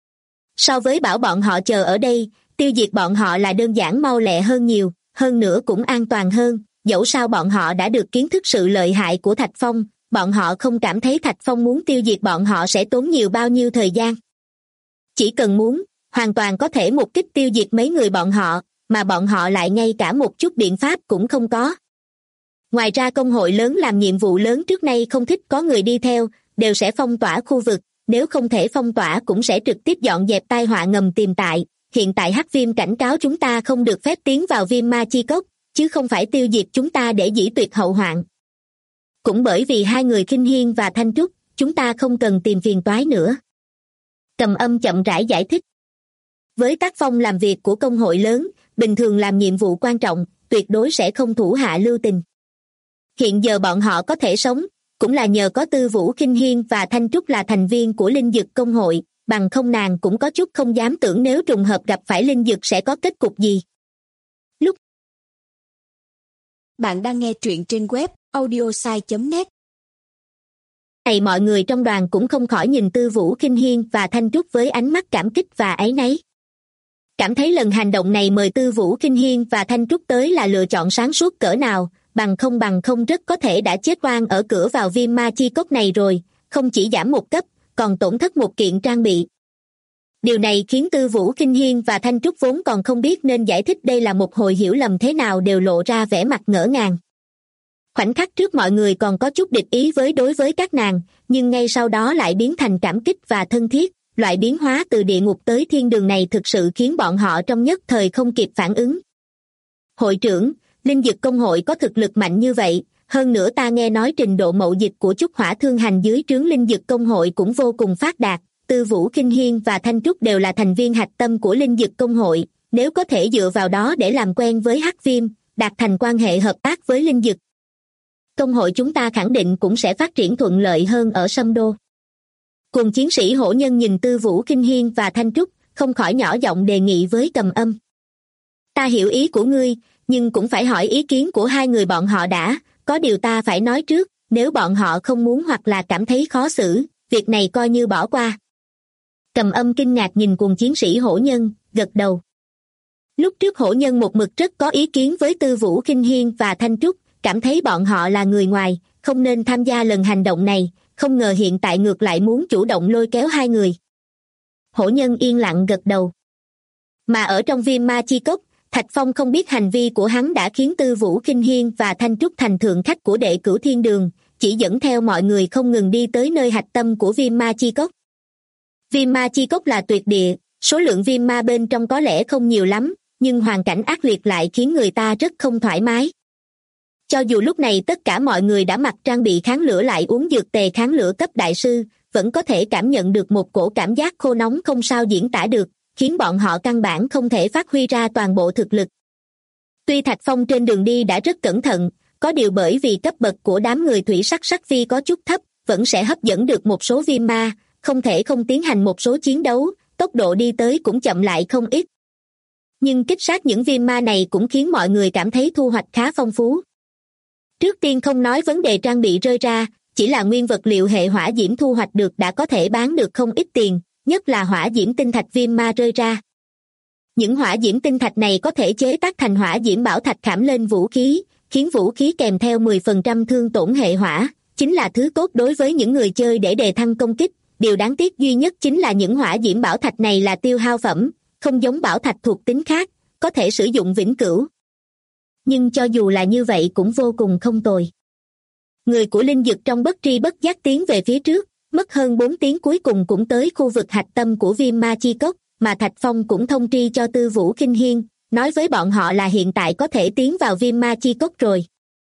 So với bảo bọn họ chờ ở đây, tiêu diệt bọn họ là đơn giản mau lẹ hơn nhiều, hơn nữa cũng an toàn hơn, dẫu sao bọn họ đã được kiến thức sự lợi hại của Thạch Phong, bọn họ không cảm thấy Thạch Phong muốn tiêu diệt bọn họ sẽ tốn nhiều bao nhiêu thời gian. Chỉ cần muốn, hoàn toàn có thể một kích tiêu diệt mấy người bọn họ, mà bọn họ lại ngay cả một chút biện pháp cũng không có. Ngoài ra công hội lớn làm nhiệm vụ lớn trước nay không thích có người đi theo, đều sẽ phong tỏa khu vực, nếu không thể phong tỏa cũng sẽ trực tiếp dọn dẹp tai họa ngầm tiềm tại. Hiện tại Hắc Viêm cảnh cáo chúng ta không được phép tiến vào viêm ma chi cốc, chứ không phải tiêu diệt chúng ta để dĩ tuyệt hậu hoạn. Cũng bởi vì hai người Khinh Hiên và Thanh Trúc, chúng ta không cần tìm phiền toái nữa. Cầm Âm chậm rãi giải thích. Với tác phong làm việc của công hội lớn, bình thường làm nhiệm vụ quan trọng, tuyệt đối sẽ không thủ hạ lưu tình. Hiện giờ bọn họ có thể sống, cũng là nhờ có Tư Vũ Khinh Hiên và Thanh Trúc là thành viên của linh dực công hội, bằng không nàng cũng có chút không dám tưởng nếu trùng hợp gặp phải linh dực sẽ có kết cục gì. Lúc bạn đang nghe truyện trên web audiosai.net. Này mọi người trong đoàn cũng không khỏi nhìn Tư Vũ Khinh Hiên và Thanh Trúc với ánh mắt cảm kích và áy náy. Cảm thấy lần hành động này mời Tư Vũ Khinh Hiên và Thanh Trúc tới là lựa chọn sáng suốt cỡ nào, bằng không rất có thể đã chết oan ở cửa vào viêm ma chi cốc này rồi, không chỉ giảm một cấp, còn tổn thất một kiện trang bị. Điều này khiến Tư Vũ Khinh Hiên và Thanh Trúc vốn còn không biết nên giải thích đây là một hồi hiểu lầm thế nào đều lộ ra vẻ mặt ngỡ ngàng. Khoảnh khắc trước mọi người còn có chút địch ý đối với các nàng, nhưng ngay sau đó lại biến thành cảm kích và thân thiết, loại biến hóa từ địa ngục tới thiên đường này thực sự khiến bọn họ trong nhất thời không kịp phản ứng. Hội trưởng, linh dực công hội có thực lực mạnh như vậy, hơn nữa ta nghe nói trình độ mậu dịch của Trúc Hỏa Thương Hành dưới trướng linh dực công hội cũng vô cùng phát đạt, Tư Vũ Khinh Hiên và Thanh Trúc đều là thành viên hạch tâm của linh dực công hội, nếu có thể dựa vào đó để làm quen với Hắc Viêm, đạt thành quan hệ hợp tác với linh dực, công hội chúng ta khẳng định cũng sẽ phát triển thuận lợi hơn ở Sâm Đô. Cùng chiến sĩ hổ nhân nhìn Tư Vũ Khinh Hiên và Thanh Trúc, không khỏi nhỏ giọng đề nghị với Cầm Âm. Ta hiểu ý của ngươi, nhưng cũng phải hỏi ý kiến của hai người bọn họ đã, có điều ta phải nói trước, nếu bọn họ không muốn hoặc là cảm thấy khó xử, việc này coi như bỏ qua. Cầm Âm kinh ngạc nhìn cùng chiến sĩ hổ nhân, gật đầu. Lúc trước hổ nhân một mực rất có ý kiến với Tư Vũ Khinh Hiên và Thanh Trúc, cảm thấy bọn họ là người ngoài, không nên tham gia lần hành động này, không ngờ hiện tại ngược lại muốn chủ động lôi kéo hai người. Hổ nhân yên lặng gật đầu. Mà ở trong viêm ma chi cốc, Thạch Phong không biết hành vi của hắn đã khiến Tư Vũ Khinh Hiên và Thanh Trúc thành thượng khách của đệ cửu thiên đường, chỉ dẫn theo mọi người không ngừng đi tới nơi hạch tâm của viêm ma chi cốc. Viêm ma chi cốc là tuyệt địa, số lượng viêm ma bên trong có lẽ không nhiều lắm, nhưng hoàn cảnh ác liệt lại khiến người ta rất không thoải mái. Cho dù lúc này tất cả mọi người đã mặc trang bị kháng lửa lại uống dược tề kháng lửa cấp đại sư, vẫn có thể cảm nhận được một cổ cảm giác khô nóng không sao diễn tả được, khiến bọn họ căn bản không thể phát huy ra toàn bộ thực lực. Tuy Thạch Phong trên đường đi đã rất cẩn thận, có điều bởi vì cấp bậc của đám người thủy sắc sắc phi có chút thấp, vẫn sẽ hấp dẫn được một số viêm ma, không thể không tiến hành một số chiến đấu, tốc độ đi tới cũng chậm lại không ít. Nhưng kích sát những viêm ma này cũng khiến mọi người cảm thấy thu hoạch khá phong phú. Trước tiên không nói vấn đề trang bị rơi ra, chỉ là nguyên vật liệu hệ hỏa diễm thu hoạch được đã có thể bán được không ít tiền, nhất là hỏa diễm tinh thạch viêm ma rơi ra. Những hỏa diễm tinh thạch này có thể chế tác thành hỏa diễm bảo thạch khảm lên vũ khí, khiến vũ khí kèm theo 10% thương tổn hệ hỏa, chính là thứ tốt đối với những người chơi để đề thăng công kích. Điều đáng tiếc duy nhất chính là những hỏa diễm bảo thạch này là tiêu hao phẩm, không giống bảo thạch thuộc tính khác, có thể sử dụng vĩnh cửu. Nhưng cho dù là như vậy cũng vô cùng không tồi. Người của linh dực trong bất tri bất giác tiến về phía trước, mất hơn 4 tiếng cuối cùng cũng tới khu vực hạch tâm của Viêm Ma Chi Cốc, mà Thạch Phong cũng thông tri cho Tư Vũ Kinh Hiên, nói với bọn họ là hiện tại có thể tiến vào Viêm Ma Chi Cốc rồi.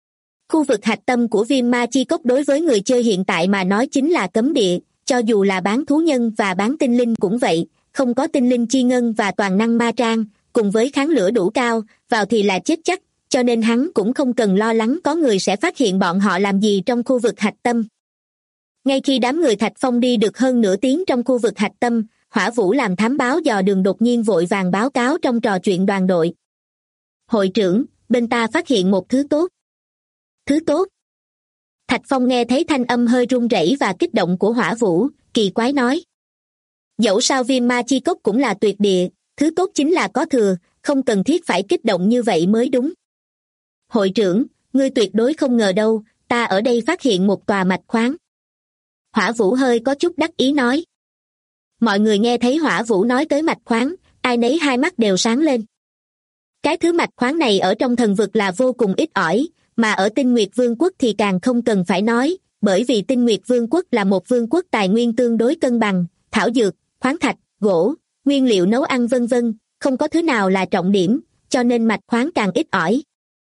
Khu vực hạch tâm của Viêm Ma Chi Cốc đối với người chơi hiện tại mà nói chính là cấm địa, cho dù là bán thú nhân và bán tinh linh cũng vậy, không có tinh linh chi ngân và toàn năng ma trang, cùng với kháng lửa đủ cao, vào thì là chết chắc, cho nên hắn cũng không cần lo lắng có người sẽ phát hiện bọn họ làm gì trong khu vực hạch tâm. Ngay khi đám người Thạch Phong đi được hơn nửa tiếng trong khu vực hạch tâm, Hỏa Vũ làm thám báo dò đường đột nhiên vội vàng báo cáo trong trò chuyện đoàn đội. Hội trưởng, bên ta phát hiện một thứ tốt. Thứ tốt? Thạch Phong nghe thấy thanh âm hơi run rẩy và kích động của Hỏa Vũ, kỳ quái nói. Dẫu sao Viêm Ma Chi Cốc cũng là tuyệt địa, thứ tốt chính là có thừa, không cần thiết phải kích động như vậy mới đúng. Hội trưởng, ngươi tuyệt đối không ngờ đâu, ta ở đây phát hiện một tòa mạch khoáng. Hỏa Vũ hơi có chút đắc ý nói. Mọi người nghe thấy Hỏa Vũ nói tới mạch khoáng, ai nấy hai mắt đều sáng lên. Cái thứ mạch khoáng này ở trong thần vực là vô cùng ít ỏi, mà ở Tinh Nguyệt Vương quốc thì càng không cần phải nói, bởi vì Tinh Nguyệt Vương quốc là một vương quốc tài nguyên tương đối cân bằng, thảo dược, khoáng thạch, gỗ, nguyên liệu nấu ăn vân vân, không có thứ nào là trọng điểm, cho nên mạch khoáng càng ít ỏi.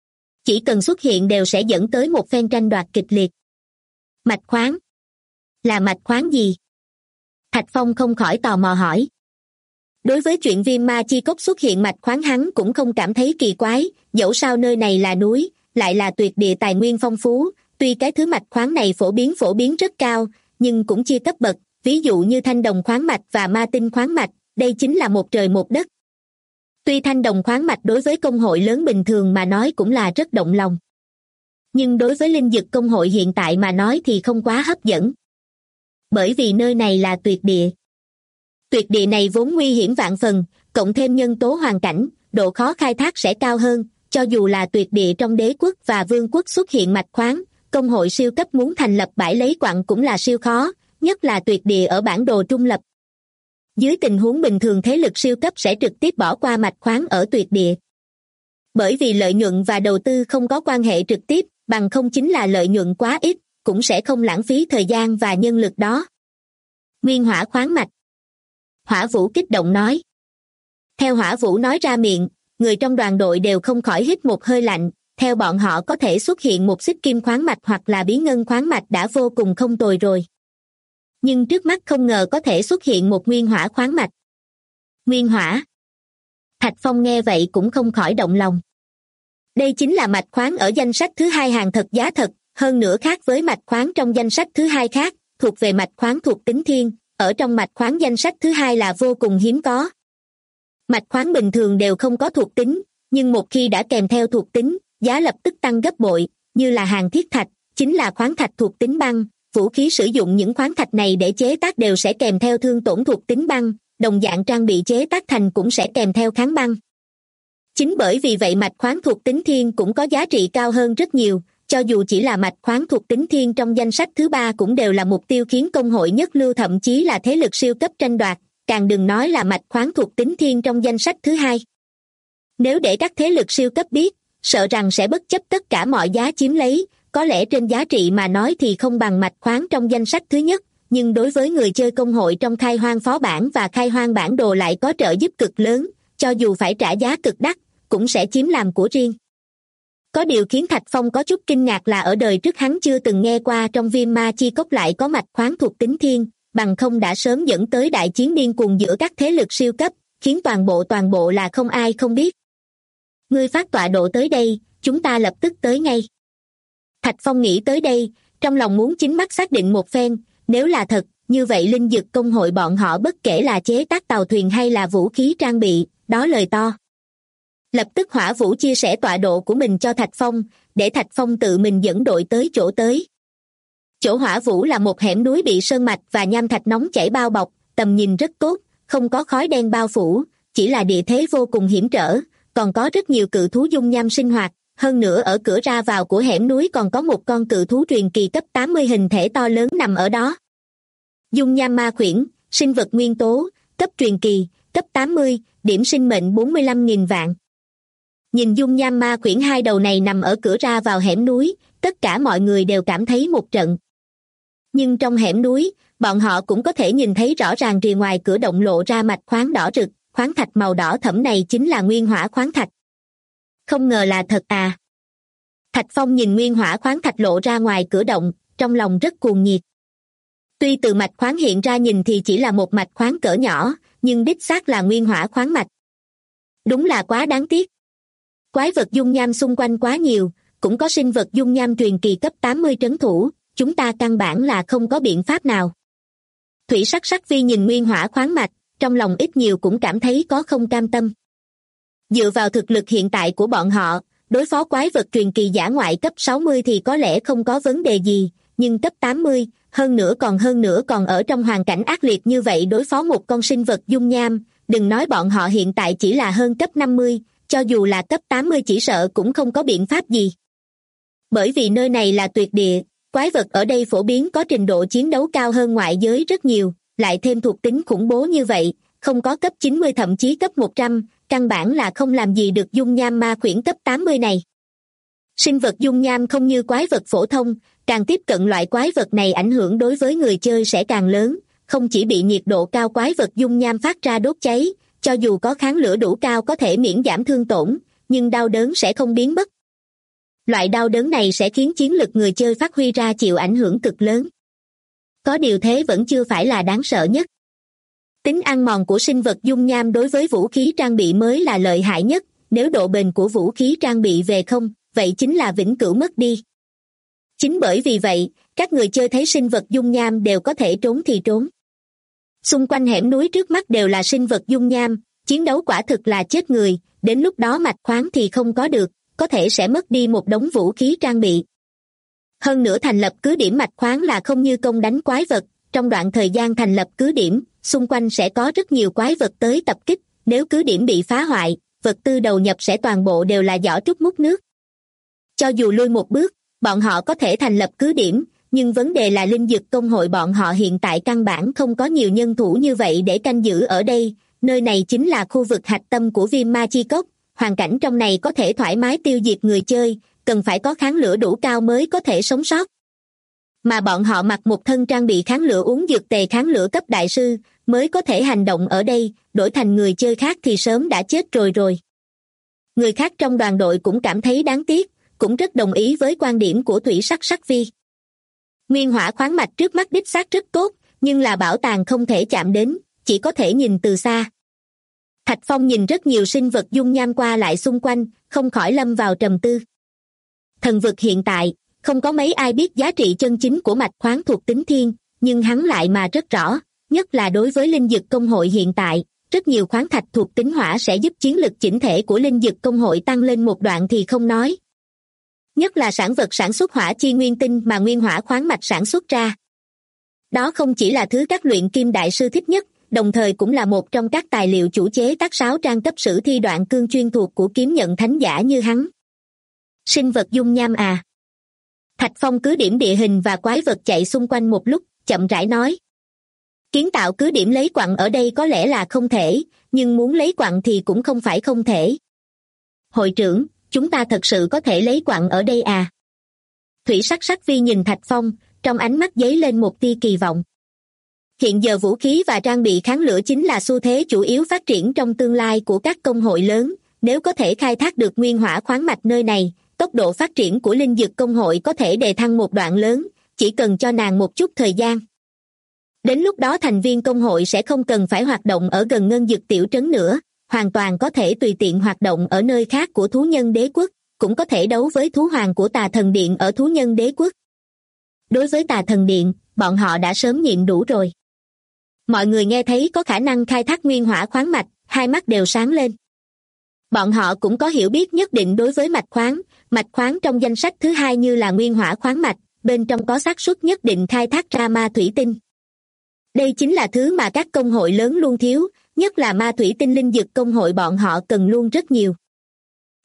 Chỉ cần xuất hiện đều sẽ dẫn tới một phen tranh đoạt kịch liệt. Mạch khoáng? Là mạch khoáng gì? Thạch Phong không khỏi tò mò hỏi. Đối với chuyện Viêm Ma Chi Cốc xuất hiện mạch khoáng hắn cũng không cảm thấy kỳ quái, dẫu sao nơi này là núi, lại là tuyệt địa tài nguyên phong phú, tuy cái thứ mạch khoáng này phổ biến rất cao, nhưng cũng chia cấp bậc, ví dụ như thanh đồng khoáng mạch và ma tinh khoáng mạch, đây chính là một trời một đất. Tuy thanh đồng khoáng mạch đối với công hội lớn bình thường mà nói cũng là rất động lòng, nhưng đối với linh dực công hội hiện tại mà nói thì không quá hấp dẫn. Bởi vì nơi này là tuyệt địa. Tuyệt địa này vốn nguy hiểm vạn phần, cộng thêm nhân tố hoàn cảnh, độ khó khai thác sẽ cao hơn, cho dù là tuyệt địa trong đế quốc và vương quốc xuất hiện mạch khoáng, công hội siêu cấp muốn thành lập bãi lấy quặng cũng là siêu khó, nhất là tuyệt địa ở bản đồ trung lập. Dưới tình huống bình thường thế lực siêu cấp sẽ trực tiếp bỏ qua mạch khoáng ở tuyệt địa. Bởi vì lợi nhuận và đầu tư không có quan hệ trực tiếp, bằng không chính là lợi nhuận quá ít, cũng sẽ không lãng phí thời gian và nhân lực đó. Nguyên hỏa khoáng mạch. Hỏa Vũ kích động nói. Theo Hỏa Vũ nói ra miệng, người trong đoàn đội đều không khỏi hít một hơi lạnh, theo bọn họ có thể xuất hiện một xích kim khoáng mạch hoặc là bí ngân khoáng mạch đã vô cùng không tồi rồi. Nhưng trước mắt không ngờ có thể xuất hiện một nguyên hỏa khoáng mạch. Nguyên hỏa. Thạch Phong nghe vậy cũng không khỏi động lòng. Đây chính là mạch khoáng ở danh sách thứ hai hàng thật giá thật, hơn nữa khác với mạch khoáng trong danh sách thứ hai khác, thuộc về mạch khoáng thuộc tính thiên, ở trong mạch khoáng danh sách thứ hai là vô cùng hiếm có. Mạch khoáng bình thường đều không có thuộc tính, nhưng một khi đã kèm theo thuộc tính, giá lập tức tăng gấp bội, như là hàng thiết thạch, chính là khoáng thạch thuộc tính băng, vũ khí sử dụng những khoáng thạch này để chế tác đều sẽ kèm theo thương tổn thuộc tính băng, đồng dạng trang bị chế tác thành cũng sẽ kèm theo kháng băng. Chính bởi vì vậy mạch khoáng thuộc tính thiên cũng có giá trị cao hơn rất nhiều, cho dù chỉ là mạch khoáng thuộc tính thiên trong danh sách thứ ba cũng đều là mục tiêu khiến công hội nhất lưu thậm chí là thế lực siêu cấp tranh đoạt, càng đừng nói là mạch khoáng thuộc tính thiên trong danh sách thứ hai. Nếu để các thế lực siêu cấp biết, sợ rằng sẽ bất chấp tất cả mọi giá chiếm lấy, có lẽ trên giá trị mà nói thì không bằng mạch khoáng trong danh sách thứ nhất, nhưng đối với người chơi công hội trong khai hoang phó bản và khai hoang bản đồ lại có trợ giúp cực lớn, cho dù phải trả giá cực đắt, cũng sẽ chiếm làm của riêng. Có điều khiến Thạch Phong có chút kinh ngạc là ở đời trước hắn chưa từng nghe qua trong Viêm Ma Chi Cốc lại có mạch khoáng thuộc tính thiên, bằng không đã sớm dẫn tới đại chiến điên cuồng giữa các thế lực siêu cấp, khiến toàn bộ là không ai không biết. Ngươi phát tọa độ tới đây, chúng ta lập tức tới ngay. Thạch Phong nghĩ tới đây, trong lòng muốn chính mắt xác định một phen, nếu là thật, như vậy linh dực công hội bọn họ bất kể là chế tác tàu thuyền hay là vũ khí trang bị, đó lời to. Lập tức Hỏa Vũ chia sẻ tọa độ của mình cho Thạch Phong, để Thạch Phong tự mình dẫn đội tới chỗ tới. Chỗ Hỏa Vũ là một hẻm núi bị sơn mạch và nham thạch nóng chảy bao bọc, tầm nhìn rất tốt, không có khói đen bao phủ, chỉ là địa thế vô cùng hiểm trở, còn có rất nhiều cự thú dung nham sinh hoạt, hơn nữa ở cửa ra vào của hẻm núi còn có một con cự thú truyền kỳ cấp 80 hình thể to lớn nằm ở đó. Dung nham ma khuyển, sinh vật nguyên tố, cấp truyền kỳ, cấp 80, điểm sinh mệnh 45.000 vạn. Nhìn dung nham ma khuyển hai đầu này nằm ở cửa ra vào hẻm núi, tất cả mọi người đều cảm thấy một trận. Nhưng trong hẻm núi, bọn họ cũng có thể nhìn thấy rõ ràng rìa ngoài cửa động lộ ra mạch khoáng đỏ rực, khoáng thạch màu đỏ thẫm này chính là nguyên hỏa khoáng thạch. Không ngờ là thật à. Thạch Phong nhìn nguyên hỏa khoáng thạch lộ ra ngoài cửa động, trong lòng rất cuồng nhiệt. Tuy từ mạch khoáng hiện ra nhìn thì chỉ là một mạch khoáng cỡ nhỏ, nhưng đích xác là nguyên hỏa khoáng mạch. Đúng là quá đáng tiếc. Quái vật dung nham xung quanh quá nhiều, cũng có sinh vật dung nham truyền kỳ cấp 80 trấn thủ, chúng ta căn bản là không có biện pháp nào. Thủy Sắc Sắc Vi nhìn nguyên hỏa khoáng mạch, trong lòng ít nhiều cũng cảm thấy có không cam tâm. Dựa vào thực lực hiện tại của bọn họ, đối phó quái vật truyền kỳ dã ngoại cấp 60 thì có lẽ không có vấn đề gì, nhưng cấp 80, hơn nữa còn ở trong hoàn cảnh ác liệt như vậy đối phó một con sinh vật dung nham, đừng nói bọn họ hiện tại chỉ là hơn cấp 50, cho dù là cấp 80 chỉ sợ cũng không có biện pháp gì. Bởi vì nơi này là tuyệt địa, quái vật ở đây phổ biến có trình độ chiến đấu cao hơn ngoại giới rất nhiều, lại thêm thuộc tính khủng bố như vậy, không có cấp 90 thậm chí cấp 100, căn bản là không làm gì được dung nham ma khuyển cấp 80 này. Sinh vật dung nham không như quái vật phổ thông, càng tiếp cận loại quái vật này ảnh hưởng đối với người chơi sẽ càng lớn, không chỉ bị nhiệt độ cao quái vật dung nham phát ra đốt cháy, cho dù có kháng lửa đủ cao có thể miễn giảm thương tổn, nhưng đau đớn sẽ không biến mất. Loại đau đớn này sẽ khiến chiến lực người chơi phát huy ra chịu ảnh hưởng cực lớn. Có điều thế vẫn chưa phải là đáng sợ nhất. Tính ăn mòn của sinh vật dung nham đối với vũ khí trang bị mới là lợi hại nhất, nếu độ bền của vũ khí trang bị về không, vậy chính là vĩnh cửu mất đi. Chính bởi vì vậy, các người chơi thấy sinh vật dung nham đều có thể trốn thì trốn. Xung quanh hẻm núi trước mắt đều là sinh vật dung nham, chiến đấu quả thực là chết người, đến lúc đó mạch khoáng thì không có được, có thể sẽ mất đi một đống vũ khí trang bị. Hơn nữa thành lập cứ điểm mạch khoáng là không như công đánh quái vật, trong đoạn thời gian thành lập cứ điểm, xung quanh sẽ có rất nhiều quái vật tới tập kích, nếu cứ điểm bị phá hoại, vật tư đầu nhập sẽ toàn bộ đều là giỏ trúc múc nước. Cho dù lui một bước, bọn họ có thể thành lập cứ điểm, nhưng vấn đề là linh dực công hội bọn họ hiện tại căn bản không có nhiều nhân thủ như vậy để canh giữ ở đây, nơi này chính là khu vực hạch tâm của Viêm Ma Chi Cốc, hoàn cảnh trong này có thể thoải mái tiêu diệt người chơi, cần phải có kháng lửa đủ cao mới có thể sống sót. Mà bọn họ mặc một thân trang bị kháng lửa uống dược tề kháng lửa cấp đại sư, mới có thể hành động ở đây, đổi thành người chơi khác thì sớm đã chết rồi. Người khác trong đoàn đội cũng cảm thấy đáng tiếc, cũng rất đồng ý với quan điểm của Thủy Sắc Sắc Vi. Nguyên hỏa khoáng mạch trước mắt đích xác rất tốt, nhưng là bảo tàng không thể chạm đến, chỉ có thể nhìn từ xa. Thạch Phong nhìn rất nhiều sinh vật dung nham qua lại xung quanh, không khỏi lâm vào trầm tư. Thần vực hiện tại, không có mấy ai biết giá trị chân chính của mạch khoáng thuộc tính thiên, nhưng hắn lại mà rất rõ, nhất là đối với linh dực công hội hiện tại, rất nhiều khoáng thạch thuộc tính hỏa sẽ giúp chiến lực chỉnh thể của linh dực công hội tăng lên một đoạn thì không nói. Nhất là sản vật sản xuất hỏa chi nguyên tinh mà nguyên hỏa khoáng mạch sản xuất ra. Đó không chỉ là thứ các luyện kim đại sư thích nhất, đồng thời cũng là một trong các tài liệu chủ chế tác 6 trang cấp sử thi đoạn cương chuyên thuộc của kiếm nhận thánh giả như hắn. Sinh vật dung nham à. Thạch Phong cứ điểm địa hình và quái vật chạy xung quanh một lúc, chậm rãi nói. Kiến tạo cứ điểm lấy quặng ở đây có lẽ là không thể, nhưng muốn lấy quặng thì cũng không phải không thể. Hội trưởng, chúng ta thật sự có thể lấy quặng ở đây à? Thủy Sắc Sắc Vi nhìn Thạch Phong, trong ánh mắt dấy lên một tia kỳ vọng. Hiện giờ vũ khí và trang bị kháng lửa chính là xu thế chủ yếu phát triển trong tương lai của các công hội lớn, nếu có thể khai thác được nguyên hỏa khoáng mạch nơi này, tốc độ phát triển của linh dực công hội có thể đề thăng một đoạn lớn, chỉ cần cho nàng một chút thời gian. Đến lúc đó thành viên công hội sẽ không cần phải hoạt động ở gần ngân dực tiểu trấn nữa, hoàn toàn có thể tùy tiện hoạt động ở nơi khác của thú nhân đế quốc, cũng có thể đấu với thú hoàng của Tà Thần Điện ở thú nhân đế quốc. Đối với Tà Thần Điện, bọn họ đã sớm nhịn đủ rồi. Mọi người nghe thấy có khả năng khai thác nguyên hỏa khoáng mạch, hai mắt đều sáng lên. Bọn họ cũng có hiểu biết nhất định đối với mạch khoáng trong danh sách thứ hai như là nguyên hỏa khoáng mạch, bên trong có xác suất nhất định khai thác ra ma thủy tinh. Đây chính là thứ mà các công hội lớn luôn thiếu, nhất là ma thủy tinh linh dực công hội bọn họ cần luôn rất nhiều.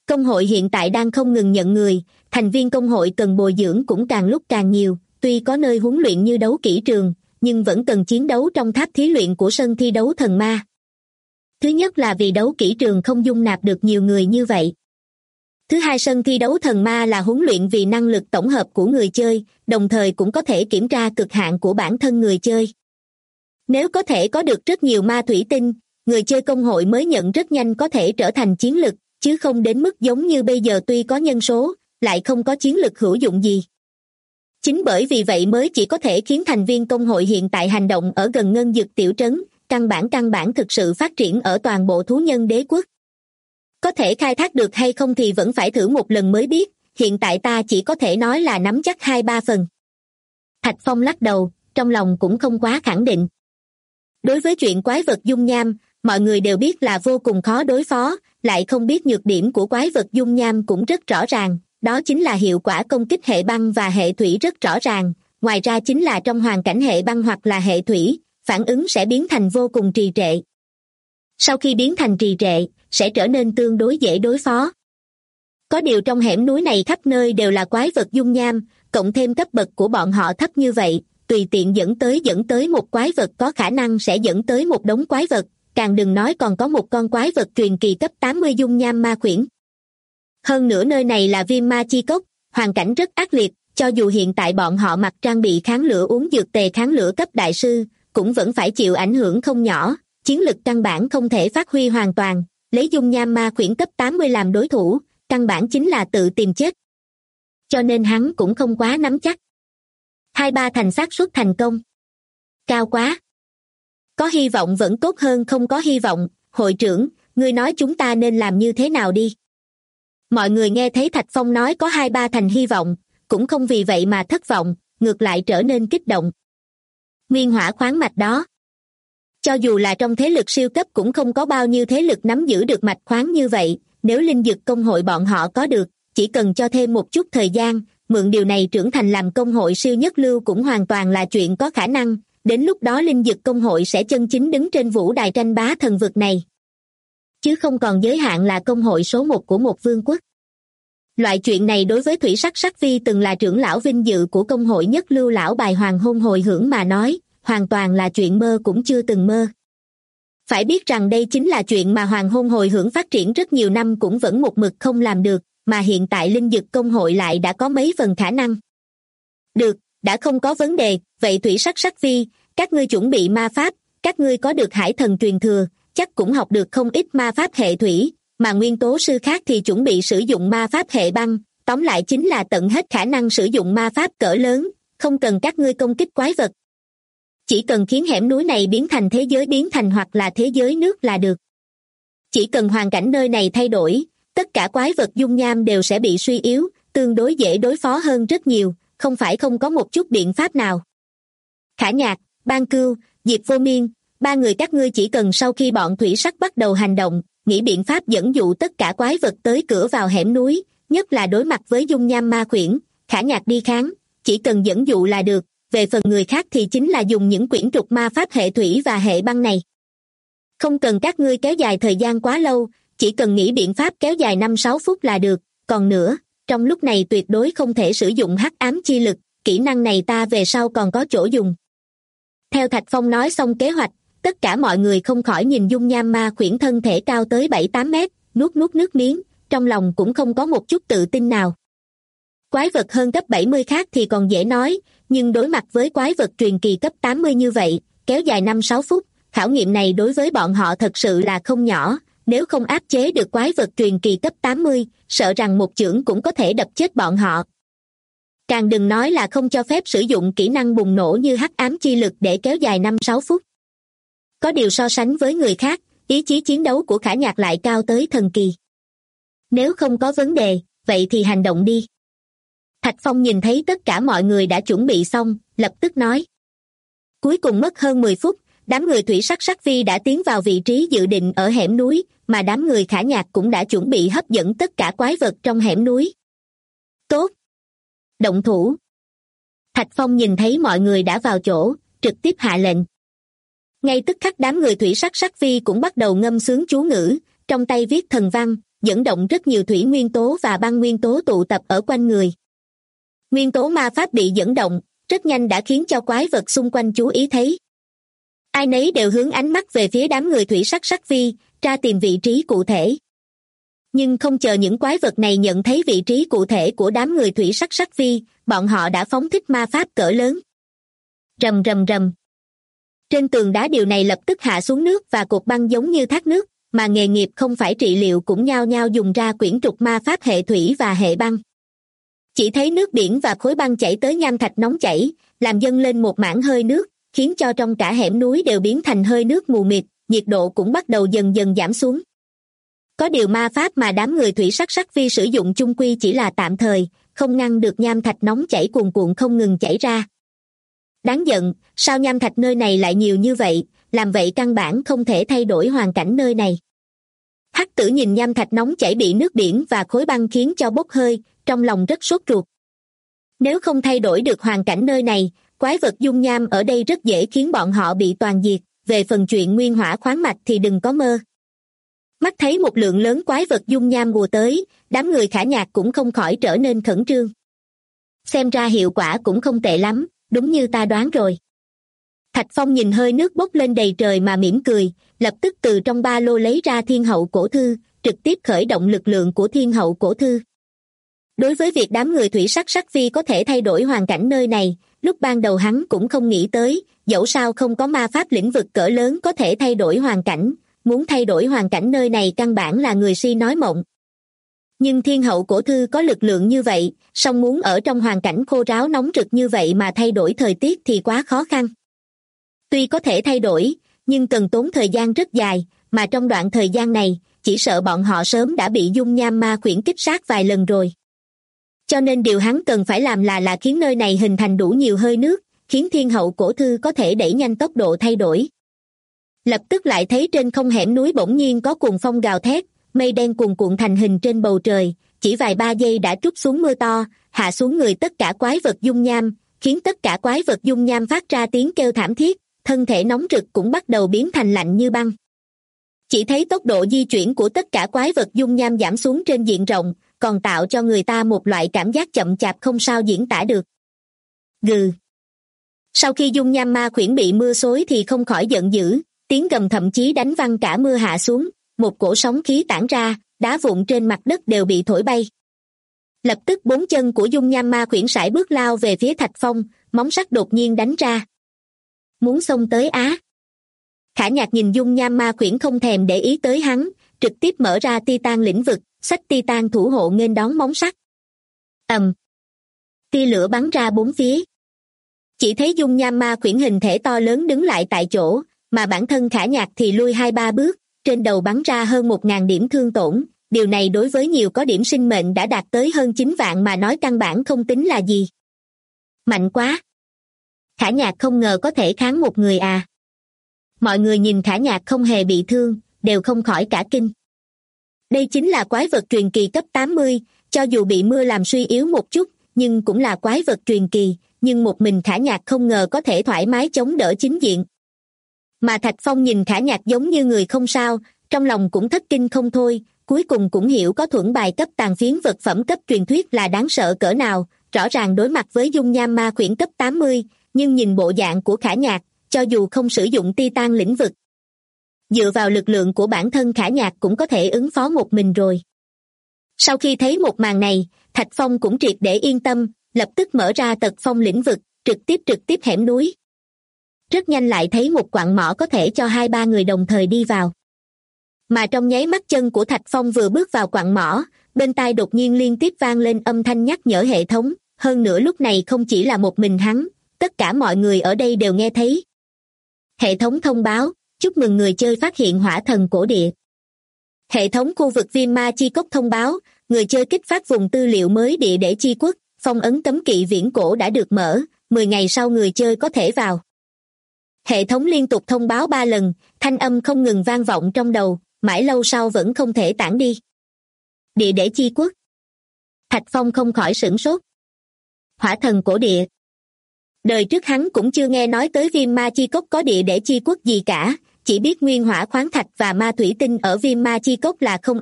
Công hội hiện tại đang không ngừng nhận người, thành viên công hội cần bồi dưỡng cũng càng lúc càng nhiều, tuy có nơi huấn luyện như đấu kỹ trường, nhưng vẫn cần chiến đấu trong tháp thí luyện của sân thi đấu thần ma. Thứ nhất là vì đấu kỹ trường không dung nạp được nhiều người như vậy. Thứ hai, sân thi đấu thần ma là huấn luyện vì năng lực tổng hợp của người chơi, đồng thời cũng có thể kiểm tra cực hạn của bản thân người chơi. Nếu có thể có được rất nhiều ma thủy tinh, người chơi công hội mới nhận rất nhanh có thể trở thành chiến lực, chứ không đến mức giống như bây giờ tuy có nhân số, lại không có chiến lực hữu dụng gì. Chính bởi vì vậy mới chỉ có thể khiến thành viên công hội hiện tại hành động ở gần ngân dực tiểu trấn, căn bản thực sự phát triển ở toàn bộ thú nhân đế quốc. Có thể khai thác được hay không thì vẫn phải thử một lần mới biết, hiện tại ta chỉ có thể nói là nắm chắc 2-3 phần. Thạch Phong lắc đầu, trong lòng cũng không quá khẳng định. Đối với chuyện quái vật dung nham, mọi người đều biết là vô cùng khó đối phó, lại không biết nhược điểm của quái vật dung nham cũng rất rõ ràng, đó chính là hiệu quả công kích hệ băng và hệ thủy rất rõ ràng, ngoài ra chính là trong hoàn cảnh hệ băng hoặc là hệ thủy, phản ứng sẽ biến thành vô cùng trì trệ. Sau khi biến thành trì trệ, sẽ trở nên tương đối dễ đối phó. Có điều trong hẻm núi này khắp nơi đều là quái vật dung nham, cộng thêm cấp bậc của bọn họ thấp như vậy, tùy tiện dẫn tới một quái vật có khả năng sẽ dẫn tới một đống quái vật, càng đừng nói còn có một con quái vật truyền kỳ cấp 80 dung nham ma khuyển. Hơn nữa nơi này là Viêm Ma Chi Cốc, hoàn cảnh rất ác liệt, cho dù hiện tại bọn họ mặc trang bị kháng lửa uống dược tề kháng lửa cấp đại sư, cũng vẫn phải chịu ảnh hưởng không nhỏ, chiến lực căn bản không thể phát huy hoàn toàn, lấy dung nham ma khuyển cấp 80 làm đối thủ, căn bản chính là tự tìm chết. Cho nên hắn cũng không quá nắm chắc. 2-3 thành xác suất thành công. Cao quá. Có hy vọng vẫn tốt hơn không có hy vọng, hội trưởng, ngươi nói chúng ta nên làm như thế nào đi? Mọi người nghe thấy Thạch Phong nói có 2-3 thành hy vọng, cũng không vì vậy mà thất vọng, ngược lại trở nên kích động. Nguyên hỏa khoáng mạch đó. Cho dù là trong thế lực siêu cấp cũng không có bao nhiêu thế lực nắm giữ được mạch khoáng như vậy, nếu linh dực công hội bọn họ có được, chỉ cần cho thêm một chút thời gian, mượn điều này trưởng thành làm công hội siêu nhất lưu cũng hoàn toàn là chuyện có khả năng, đến lúc đó linh dực công hội sẽ chân chính đứng trên vũ đài tranh bá thần vực này. Chứ không còn giới hạn là công hội số 1 của một vương quốc. Loại chuyện này đối với Thủy Sắc Sắc Vi từng là trưởng lão vinh dự của công hội nhất lưu lão bài hoàng hôn hồi hưởng mà nói, hoàn toàn là chuyện mơ cũng chưa từng mơ. Phải biết rằng đây chính là chuyện mà hoàng hôn hồi hưởng phát triển rất nhiều năm cũng vẫn một mực không làm được, mà hiện tại linh dực công hội lại đã có mấy phần khả năng. Được, đã không có vấn đề, vậy Thủy Sắc Sắc Vi, các ngươi chuẩn bị ma pháp, các ngươi có được hải thần truyền thừa, chắc cũng học được không ít ma pháp hệ thủy, mà nguyên tố sư khác thì chuẩn bị sử dụng ma pháp hệ băng, tóm lại chính là tận hết khả năng sử dụng ma pháp cỡ lớn, không cần các ngươi công kích quái vật. Chỉ cần khiến hẻm núi này biến thành thế giới biến thành hoặc là thế giới nước là được. Chỉ cần hoàn cảnh nơi này thay đổi, tất cả quái vật dung nham đều sẽ bị suy yếu, tương đối dễ đối phó hơn rất nhiều, không phải không có một chút biện pháp nào. Khả Nhạc, Ban Cưu, Diệp Vô Miên, ba người các ngươi chỉ cần sau khi bọn thủy sắc bắt đầu hành động, nghĩ biện pháp dẫn dụ tất cả quái vật tới cửa vào hẻm núi, nhất là đối mặt với dung nham ma khuyển, Khả Nhạc đi kháng, chỉ cần dẫn dụ là được, về phần người khác thì chính là dùng những quyển trục ma pháp hệ thủy và hệ băng này. Không cần các ngươi kéo dài thời gian quá lâu, chỉ cần nghĩ biện pháp kéo dài 5-6 phút là được, còn nữa, trong lúc này tuyệt đối không thể sử dụng hắc ám chi lực, kỹ năng này ta về sau còn có chỗ dùng. Theo Thạch Phong nói xong kế hoạch, tất cả mọi người không khỏi nhìn dung nham ma khuyển thân thể cao tới 7-8 mét, nuốt nước miếng, trong lòng cũng không có một chút tự tin nào. Quái vật hơn cấp 70 khác thì còn dễ nói, nhưng đối mặt với quái vật truyền kỳ cấp 80 như vậy, kéo dài 5-6 phút, khảo nghiệm này đối với bọn họ thật sự là không nhỏ, nếu không áp chế được quái vật truyền kỳ cấp 80, sợ rằng một chưởng cũng có thể đập chết bọn họ. Càng đừng nói là không cho phép sử dụng kỹ năng bùng nổ như hắc ám chi lực để kéo dài 5-6 phút. Có điều so sánh với người khác, ý chí chiến đấu của Khả Nhạc lại cao tới thần kỳ. Nếu không có vấn đề, vậy thì hành động đi. Thạch Phong nhìn thấy tất cả mọi người đã chuẩn bị xong, lập tức nói. Cuối cùng mất hơn 10 phút, đám người Thủy Sắc Sắc Vi đã tiến vào vị trí dự định ở hẻm núi, mà đám người Khả Nhạc cũng đã chuẩn bị hấp dẫn tất cả quái vật trong hẻm núi. Tốt! Động thủ! Thạch Phong nhìn thấy mọi người đã vào chỗ, trực tiếp hạ lệnh. Ngay tức khắc đám người Thủy Sắc Sắc Vi cũng bắt đầu ngâm sướng chú ngữ, trong tay viết thần văn, dẫn động rất nhiều thủy nguyên tố và băng nguyên tố tụ tập ở quanh người. Nguyên tố ma pháp bị dẫn động, rất nhanh đã khiến cho quái vật xung quanh chú ý thấy. Ai nấy đều hướng ánh mắt về phía đám người thủy sắc sắc vi, tra tìm vị trí cụ thể. Nhưng không chờ những quái vật này nhận thấy vị trí cụ thể của đám người thủy sắc sắc vi, bọn họ đã phóng thích ma pháp cỡ lớn. Rầm rầm rầm. Trên tường đá điều này lập tức hạ xuống nước và cột băng giống như thác nước, mà nghề nghiệp không phải trị liệu cũng nhao nhao dùng ra quyển trục ma pháp hệ thủy và hệ băng. Chỉ thấy nước biển và khối băng chảy tới nham thạch nóng chảy, làm dâng lên một mảng hơi nước, khiến cho trong cả hẻm núi đều biến thành hơi nước mù mịt, nhiệt độ cũng bắt đầu dần dần giảm xuống. Có điều ma pháp mà đám người thủy sắc sắc vi sử dụng chung quy chỉ là tạm thời, không ngăn được nham thạch nóng chảy cuồn cuộn không ngừng chảy ra. Đáng giận, sao nham thạch nơi này lại nhiều như vậy, làm vậy căn bản không thể thay đổi hoàn cảnh nơi này. Hắc Tử nhìn nham thạch nóng chảy bị nước biển và khối băng khiến cho bốc hơi, trong lòng rất sốt ruột. Nếu không thay đổi được hoàn cảnh nơi này, quái vật dung nham ở đây rất dễ khiến bọn họ bị toàn diệt, về phần chuyện nguyên hỏa khoáng mạch thì đừng có mơ. Mắt thấy một lượng lớn quái vật dung nham ùa tới, đám người Khả Nhạc cũng không khỏi trở nên khẩn trương. Xem ra hiệu quả cũng không tệ lắm, đúng như ta đoán rồi. Thạch Phong nhìn hơi nước bốc lên đầy trời mà mỉm cười, lập tức từ trong ba lô lấy ra Thiên Hậu Cổ Thư, trực tiếp khởi động lực lượng của Thiên Hậu Cổ Thư. Đối với việc đám người thủy sắc sắc vi có thể thay đổi hoàn cảnh nơi này, lúc ban đầu hắn cũng không nghĩ tới, dẫu sao không có ma pháp lĩnh vực cỡ lớn có thể thay đổi hoàn cảnh, muốn thay đổi hoàn cảnh nơi này căn bản là người si nói mộng. Nhưng Thiên Hậu Cổ Thư có lực lượng như vậy, song muốn ở trong hoàn cảnh khô ráo nóng rực như vậy mà thay đổi thời tiết thì quá khó khăn. Tuy có thể thay đổi, nhưng cần tốn thời gian rất dài, mà trong đoạn thời gian này, chỉ sợ bọn họ sớm đã bị dung nham ma khuyển kích sát vài lần rồi. Cho nên điều hắn cần phải làm là khiến nơi này hình thành đủ nhiều hơi nước, khiến Thiên Hậu Cổ Thư có thể đẩy nhanh tốc độ thay đổi. Lập tức lại thấy trên không hẻm núi bỗng nhiên có cuồng phong gào thét, mây đen cuồn cuộn thành hình trên bầu trời, chỉ vài ba giây đã trút xuống mưa to, hạ xuống người tất cả quái vật dung nham, khiến tất cả quái vật dung nham phát ra tiếng kêu thảm thiết, thân thể nóng rực cũng bắt đầu biến thành lạnh như băng. Chỉ thấy tốc độ di chuyển của tất cả quái vật dung nham giảm xuống trên diện rộng, còn tạo cho người ta một loại cảm giác chậm chạp không sao diễn tả được. Gừ. Sau khi dung nham ma khuyển bị mưa xối thì không khỏi giận dữ, tiếng gầm thậm chí đánh văng cả mưa hạ xuống, một cổ sóng khí tản ra, đá vụn trên mặt đất đều bị thổi bay. Lập tức bốn chân của dung nham ma khuyển sải bước lao về phía Thạch Phong, móng sắt đột nhiên đánh ra. Muốn xông tới á. Khả Nhạc nhìn dung nham ma khuyển không thèm để ý tới hắn, trực tiếp mở ra Titan lĩnh vực, xách Titan thủ hộ nghênh đón móng sắt. Tia lửa bắn ra bốn phía. Chỉ thấy dung nham ma khuyển hình thể to lớn đứng lại tại chỗ, mà bản thân Khả Nhạc thì lui 2-3 bước, trên đầu bắn ra hơn 1.000 điểm thương tổn. Điều này đối với nhiều có điểm sinh mệnh đã đạt tới hơn 9 vạn mà nói căn bản không tính là gì. Mạnh quá! Khả Nhạc không ngờ có thể kháng một người à. Mọi người nhìn Khả Nhạc không hề bị thương, đều không khỏi cả kinh. Đây chính là quái vật truyền kỳ cấp 80, cho dù bị mưa làm suy yếu một chút, nhưng cũng là quái vật truyền kỳ, nhưng một mình Khả Nhạc không ngờ có thể thoải mái chống đỡ chính diện. Mà Thạch Phong nhìn Khả Nhạc giống như người không sao, trong lòng cũng thất kinh không thôi, cuối cùng cũng hiểu có thuẫn bài cấp tàn phiến vật phẩm cấp truyền thuyết là đáng sợ cỡ nào, rõ ràng đối mặt với dung nham ma khuyển cấp 80, nhưng nhìn bộ dạng của Khả Nhạc, cho dù không sử dụng Titan lĩnh vực, dựa vào lực lượng của bản thân Khả Nhạc cũng có thể ứng phó một mình rồi. Sau khi thấy một màn này, Thạch Phong cũng triệt để yên tâm, lập tức mở ra Tật Phong lĩnh vực, trực tiếp hẻm núi. Rất nhanh lại thấy một quặng mỏ có thể cho 2-3 người đồng thời đi vào. Mà trong nháy mắt chân của Thạch Phong vừa bước vào quặng mỏ, bên tai đột nhiên liên tiếp vang lên âm thanh nhắc nhở hệ thống, hơn nữa lúc này không chỉ là một mình hắn, tất cả mọi người ở đây đều nghe thấy. Hệ thống thông báo, chúc mừng người chơi phát hiện hỏa thần cổ địa. Hệ thống khu vực Viêm Ma Chi Cốc thông báo, người chơi kích phát vùng tư liệu mới địa để chi quốc, phong ấn cấm kỵ viễn cổ đã được mở, 10 ngày sau người chơi có thể vào. Hệ thống liên tục thông báo 3 lần, thanh âm không ngừng vang vọng trong đầu, mãi lâu sau vẫn không thể tản đi. Địa để chi quốc. Thạch Phong không khỏi sửng sốt. Hỏa thần cổ địa. Đời trước hắn cũng chưa nghe nói tới Viêm Ma Chi Cốc có địa để chi quốc gì cả, chỉ biết nguyên hỏa khoáng thạch và ma thủy tinh ở Viêm Ma Chi Cốc là không ít,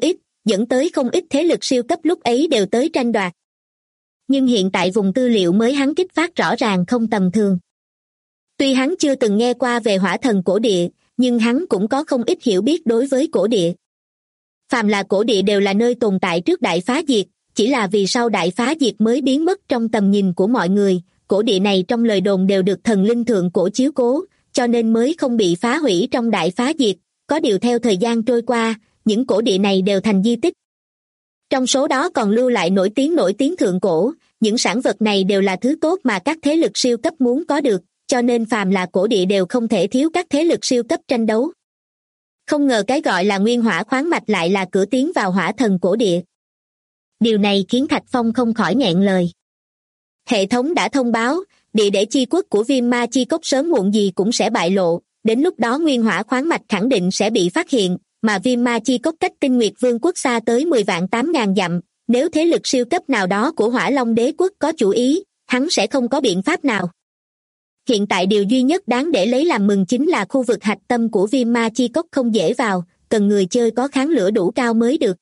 dẫn tới không ít thế lực siêu cấp lúc ấy đều tới tranh đoạt. Nhưng hiện tại vùng tư liệu mới hắn kích phát rõ ràng không tầm thường. Tuy hắn chưa từng nghe qua về hỏa thần cổ địa, nhưng hắn cũng có không ít hiểu biết đối với cổ địa. Phàm là cổ địa đều là nơi tồn tại trước đại phá diệt, chỉ là vì sau đại phá diệt mới biến mất trong tầm nhìn của mọi người. Cổ địa này trong lời đồn đều được thần linh thượng cổ chiếu cố, cho nên mới không bị phá hủy trong đại phá diệt. Có điều theo thời gian trôi qua, những cổ địa này đều thành di tích. Trong số đó còn lưu lại nổi tiếng thượng cổ, những sản vật này đều là thứ tốt mà các thế lực siêu cấp muốn có được, cho nên phàm là cổ địa đều không thể thiếu các thế lực siêu cấp tranh đấu. Không ngờ cái gọi là nguyên hỏa khoáng mạch lại là cửa tiến vào hỏa thần cổ địa. Điều này khiến Thạch Phong không khỏi nghẹn lời. Hệ thống đã thông báo, địa để chi quốc của Viêm Ma Chi Cốc sớm muộn gì cũng sẽ bại lộ, đến lúc đó nguyên hỏa khoáng mạch khẳng định sẽ bị phát hiện, mà Viêm Ma Chi Cốc cách Tinh Nguyệt Vương quốc xa tới 10.800 dặm, nếu thế lực siêu cấp nào đó của Hỏa Long Đế quốc có chủ ý, hắn sẽ không có biện pháp nào. Hiện tại điều duy nhất đáng để lấy làm mừng chính là khu vực hạch tâm của Viêm Ma Chi Cốc không dễ vào, cần người chơi có kháng lửa đủ cao mới được.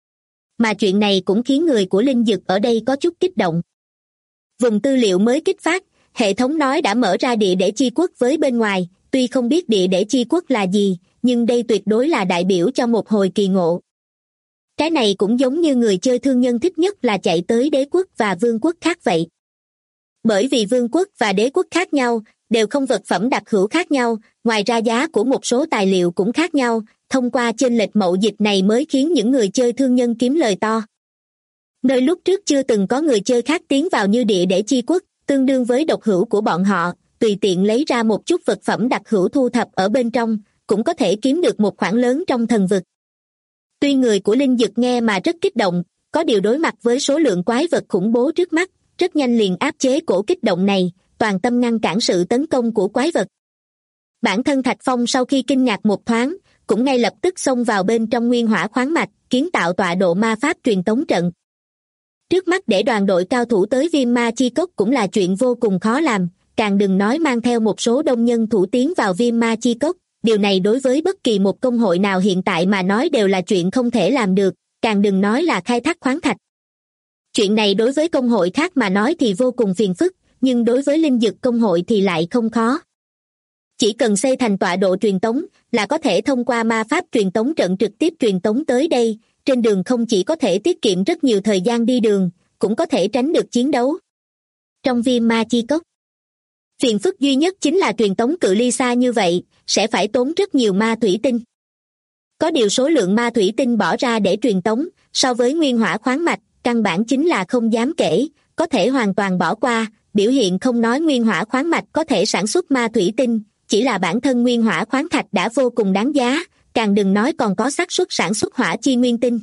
Mà chuyện này cũng khiến người của Linh Dực ở đây có chút kích động. Vùng tư liệu mới kích phát, hệ thống nói đã mở ra địa để chi quốc với bên ngoài, tuy không biết địa để chi quốc là gì, nhưng đây tuyệt đối là đại biểu cho một hồi kỳ ngộ. Cái này cũng giống như người chơi thương nhân thích nhất là chạy tới đế quốc và vương quốc khác vậy. Bởi vì vương quốc và đế quốc khác nhau, đều không vật phẩm đặc hữu khác nhau, ngoài ra giá của một số tài liệu cũng khác nhau, thông qua chênh lệch mậu dịch này mới khiến những người chơi thương nhân kiếm lời to. Nơi lúc trước chưa từng có người chơi khác tiến vào như địa để chi quốc, tương đương với độc hữu của bọn họ, tùy tiện lấy ra một chút vật phẩm đặc hữu thu thập ở bên trong, cũng có thể kiếm được một khoản lớn trong thần vực. Tuy người của Linh Dực nghe mà rất kích động, có điều đối mặt với số lượng quái vật khủng bố trước mắt, rất nhanh liền áp chế cổ kích động này, toàn tâm ngăn cản sự tấn công của quái vật. Bản thân Thạch Phong sau khi kinh ngạc một thoáng, cũng ngay lập tức xông vào bên trong nguyên hỏa khoáng mạch, kiến tạo tọa độ ma pháp truyền tống trận. Trước mắt để đoàn đội cao thủ tới Viêm Ma Chi Cốc cũng là chuyện vô cùng khó làm, càng đừng nói mang theo một số đông nhân thủ tiến vào Viêm Ma Chi Cốc. Điều này đối với bất kỳ một công hội nào hiện tại mà nói đều là chuyện không thể làm được, càng đừng nói là khai thác khoáng thạch. Chuyện này đối với công hội khác mà nói thì vô cùng phiền phức, nhưng đối với Linh Dực công hội thì lại không khó. Chỉ cần xây thành tọa độ truyền tống là có thể thông qua ma pháp truyền tống trận trực tiếp truyền tống tới đây, trên đường không chỉ có thể tiết kiệm rất nhiều thời gian đi đường, cũng có thể tránh được chiến đấu. Trong Viêm Ma Chi Cốc, phiền phức duy nhất chính là truyền tống cự ly xa như vậy, sẽ phải tốn rất nhiều ma thủy tinh. Có điều số lượng ma thủy tinh bỏ ra để truyền tống, so với nguyên hỏa khoáng mạch, căn bản chính là không dám kể, có thể hoàn toàn bỏ qua, biểu hiện không nói nguyên hỏa khoáng mạch có thể sản xuất ma thủy tinh, chỉ là bản thân nguyên hỏa khoáng thạch đã vô cùng đáng giá, càng đừng nói còn có xác suất sản xuất hỏa chi nguyên tinh.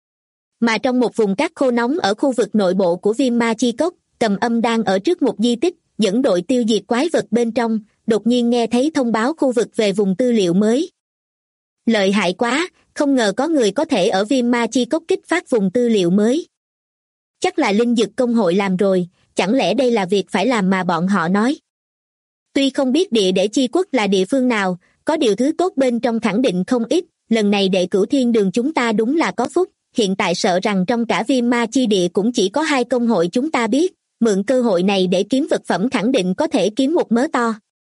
Mà trong một vùng cát khô nóng ở khu vực nội bộ của Viêm Ma Chi Cốc, Cầm Âm đang ở trước một di tích, dẫn đội tiêu diệt quái vật bên trong, đột nhiên nghe thấy thông báo khu vực về vùng tư liệu mới. Lợi hại quá, không ngờ có người có thể ở Viêm Ma Chi Cốc kích phát vùng tư liệu mới. Chắc là Linh Dực công hội làm rồi, chẳng lẽ đây là việc phải làm mà bọn họ nói. Tuy không biết địa để chi quốc là địa phương nào, có điều thứ tốt bên trong khẳng định không ít, lần này đệ cửu thiên đường chúng ta đúng là có phúc, hiện tại sợ rằng trong cả Viêm Ma Chi địa cũng chỉ có 2 công hội chúng ta biết, mượn cơ hội này để kiếm vật phẩm khẳng định có thể kiếm một mớ to.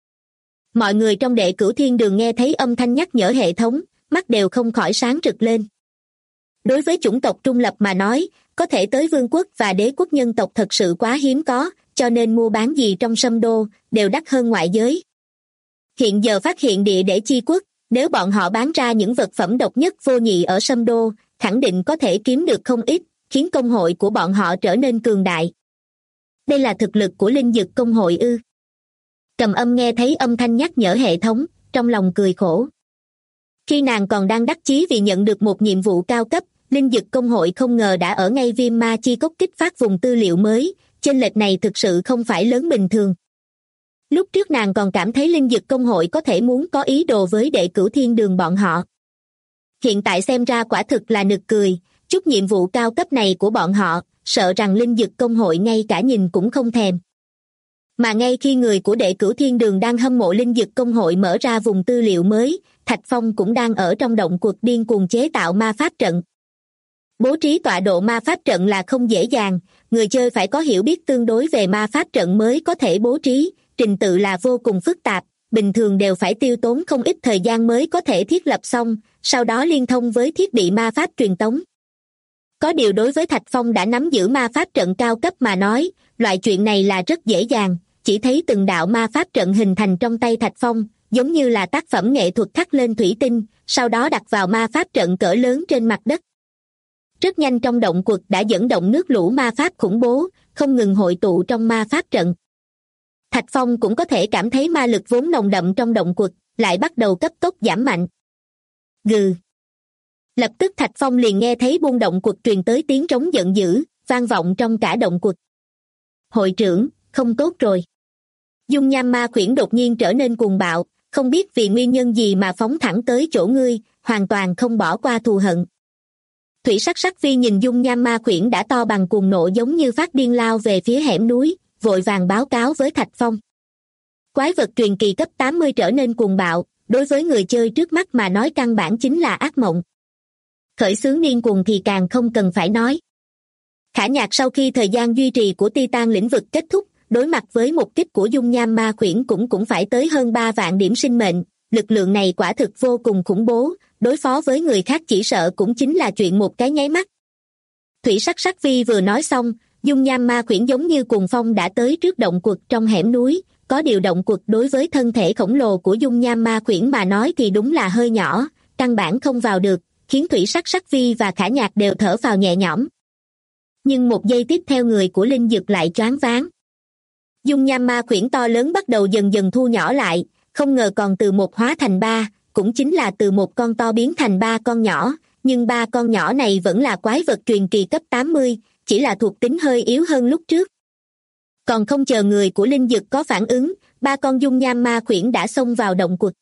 Mọi người trong đệ cửu thiên đường nghe thấy âm thanh nhắc nhở hệ thống, mắt đều không khỏi sáng rực lên. Đối với chủng tộc trung lập mà nói, có thể tới vương quốc và đế quốc nhân tộc thật sự quá hiếm có, cho nên mua bán gì trong Sâm Đô đều đắt hơn ngoại giới. Hiện giờ phát hiện địa để chi quốc, nếu bọn họ bán ra những vật phẩm độc nhất vô nhị ở Sâm Đô, khẳng định có thể kiếm được không ít, khiến công hội của bọn họ trở nên cường đại. Đây là thực lực của Linh Dực công hội ư? Cầm Âm nghe thấy âm thanh nhắc nhở hệ thống, trong lòng cười khổ. Khi nàng còn đang đắc chí vì nhận được một nhiệm vụ cao cấp, Linh Dực công hội không ngờ đã ở ngay Viêm Ma Chi Cốc kích phát vùng tư liệu mới, chênh lệch này thực sự không phải lớn bình thường. Lúc trước nàng còn cảm thấy Linh Dực công hội có thể muốn có ý đồ với đệ cửu thiên đường bọn họ. Hiện tại xem ra quả thực là nực cười, chút nhiệm vụ cao cấp này của bọn họ, sợ rằng Linh Dực công hội ngay cả nhìn cũng không thèm. Mà ngay khi người của đệ cửu thiên đường đang hâm mộ Linh Dực công hội mở ra vùng tư liệu mới, Thạch Phong cũng đang ở trong động cuộc điên cuồng chế tạo ma pháp trận. Bố trí tọa độ ma pháp trận là không dễ dàng, người chơi phải có hiểu biết tương đối về ma pháp trận mới có thể bố trí, trình tự là vô cùng phức tạp, bình thường đều phải tiêu tốn không ít thời gian mới có thể thiết lập xong, sau đó liên thông với thiết bị ma pháp truyền tống. Có điều đối với Thạch Phong đã nắm giữ ma pháp trận cao cấp mà nói, loại chuyện này là rất dễ dàng, chỉ thấy từng đạo ma pháp trận hình thành trong tay Thạch Phong, giống như là tác phẩm nghệ thuật khắc lên thủy tinh, sau đó đặt vào ma pháp trận cỡ lớn trên mặt đất. Rất nhanh trong động quật đã dẫn động nước lũ ma pháp khủng bố, không ngừng hội tụ trong ma pháp trận. Thạch Phong cũng có thể cảm thấy ma lực vốn nồng đậm trong động quật, lại bắt đầu cấp tốc giảm mạnh. Gừ. Lập tức Thạch Phong liền nghe thấy buông động quật truyền tới tiếng trống giận dữ, vang vọng trong cả động quật. Hội trưởng, không tốt rồi. Dung nham ma khuyển đột nhiên trở nên cuồng bạo, không biết vì nguyên nhân gì mà phóng thẳng tới chỗ ngươi, hoàn toàn không bỏ qua thù hận. Thủy sắc sắc phi nhìn dung nham ma khuyển đã to bằng cuồng nộ giống như phát điên lao về phía hẻm núi, vội vàng báo cáo với Thạch Phong. Quái vật truyền kỳ cấp 80 trở nên cuồng bạo, đối với người chơi trước mắt mà nói căn bản chính là ác mộng. Khởi xướng điên cuồng thì càng không cần phải nói. Khả Nhạc sau khi thời gian duy trì của Titan lĩnh vực kết thúc, đối mặt với một kích của dung nham ma khuyển cũng phải tới hơn 3 vạn điểm sinh mệnh, lực lượng này quả thực vô cùng khủng bố, đối phó với người khác chỉ sợ cũng chính là chuyện một cái nháy mắt. Thủy sắc sắc phi vừa nói xong, dung nham ma khuyển giống như cuồng phong đã tới trước động quật trong hẻm núi, có điều động quật đối với thân thể khổng lồ của dung nham ma khuyển mà nói thì đúng là hơi nhỏ, căn bản không vào được, khiến Thủy sắc sắc phi và Khả Nhạc đều thở phào nhẹ nhõm. Nhưng một giây tiếp theo người của Linh Dực lại choáng váng. Dung nham ma khuyển to lớn bắt đầu dần dần thu nhỏ lại, không ngờ còn từ một hóa thành 3, cũng chính là từ một con to biến thành 3 con nhỏ, nhưng 3 con nhỏ này vẫn là quái vật truyền kỳ cấp 80, chỉ là thuộc tính hơi yếu hơn lúc trước. Còn không chờ người của Linh Dực có phản ứng, 3 con dung nham ma khuyển đã xông vào động quật.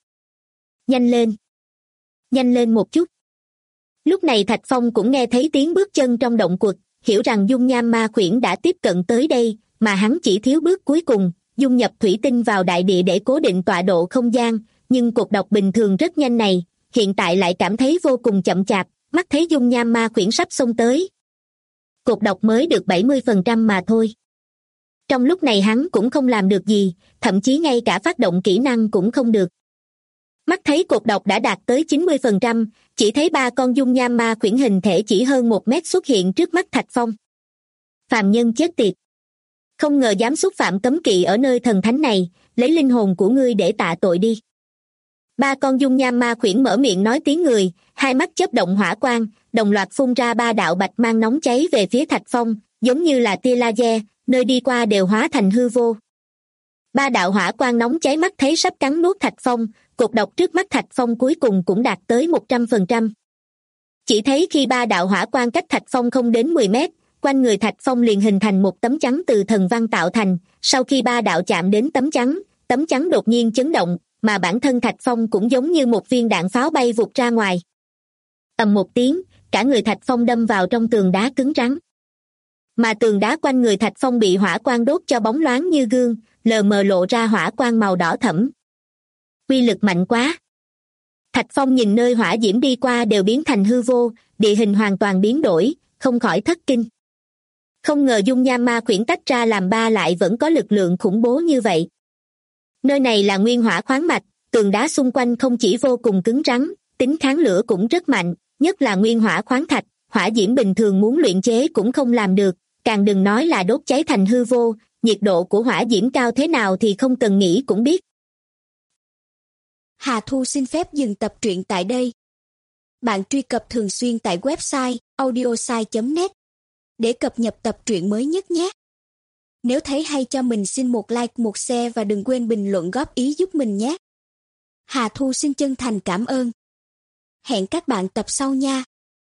Nhanh lên một chút. Lúc này Thạch Phong cũng nghe thấy tiếng bước chân trong động quật, hiểu rằng dung nham ma khuyển đã tiếp cận tới đây, mà hắn chỉ thiếu bước cuối cùng, dung nhập thủy tinh vào đại địa để cố định tọa độ không gian, nhưng cột độc bình thường rất nhanh này, hiện tại lại cảm thấy vô cùng chậm chạp, mắt thấy dung nham ma khuyển sắp xông tới. Cột độc mới được 70% mà thôi. Trong lúc này hắn cũng không làm được gì, thậm chí ngay cả phát động kỹ năng cũng không được. Mắt thấy cột độc đã đạt tới 90%, chỉ thấy 3 con dung nham ma khuyển hình thể chỉ hơn 1 mét xuất hiện trước mắt Thạch Phong. Phàm nhân chết tiệt. Không ngờ dám xúc phạm cấm kỵ ở nơi thần thánh này, lấy linh hồn của ngươi để tạ tội đi. 3 con dung nham ma khuyển mở miệng nói tiếng người, hai mắt chớp động hỏa quang, đồng loạt phun ra 3 đạo bạch mang nóng cháy về phía Thạch Phong, giống như là tia laser, nơi đi qua đều hóa thành hư vô. 3 đạo hỏa quang nóng cháy mắt thấy sắp cắn nuốt Thạch Phong, cột độc trước mắt Thạch Phong cuối cùng cũng đạt tới 100%. Chỉ thấy khi 3 đạo hỏa quang cách Thạch Phong không đến 10 mét, quanh người Thạch Phong liền hình thành một tấm chắn từ thần văn tạo thành, sau khi 3 đạo chạm đến tấm chắn đột nhiên chấn động, mà bản thân Thạch Phong cũng giống như một viên đạn pháo bay vụt ra ngoài. Ầm một tiếng, cả người Thạch Phong đâm vào trong tường đá cứng rắn. Mà tường đá quanh người Thạch Phong bị hỏa quang đốt cho bóng loáng như gương, lờ mờ lộ ra hỏa quang màu đỏ thẫm. Uy lực mạnh quá. Thạch Phong nhìn nơi hỏa diễm đi qua đều biến thành hư vô, địa hình hoàn toàn biến đổi, không khỏi thất kinh. Không ngờ dung nham ma khuyển tách ra làm 3 lại vẫn có lực lượng khủng bố như vậy. Nơi này là nguyên hỏa khoáng mạch, tường đá xung quanh không chỉ vô cùng cứng rắn, tính kháng lửa cũng rất mạnh, nhất là nguyên hỏa khoáng thạch, hỏa diễm bình thường muốn luyện chế cũng không làm được, càng đừng nói là đốt cháy thành hư vô, nhiệt độ của hỏa diễm cao thế nào thì không cần nghĩ cũng biết. Hà Thu xin phép dừng tập truyện tại đây. Bạn truy cập thường xuyên tại website audiosai.net để cập nhật tập truyện mới nhất nhé. Nếu thấy hay cho mình xin một like, một share và đừng quên bình luận góp ý giúp mình nhé. Hà Thu xin chân thành cảm ơn. Hẹn các bạn tập sau nha.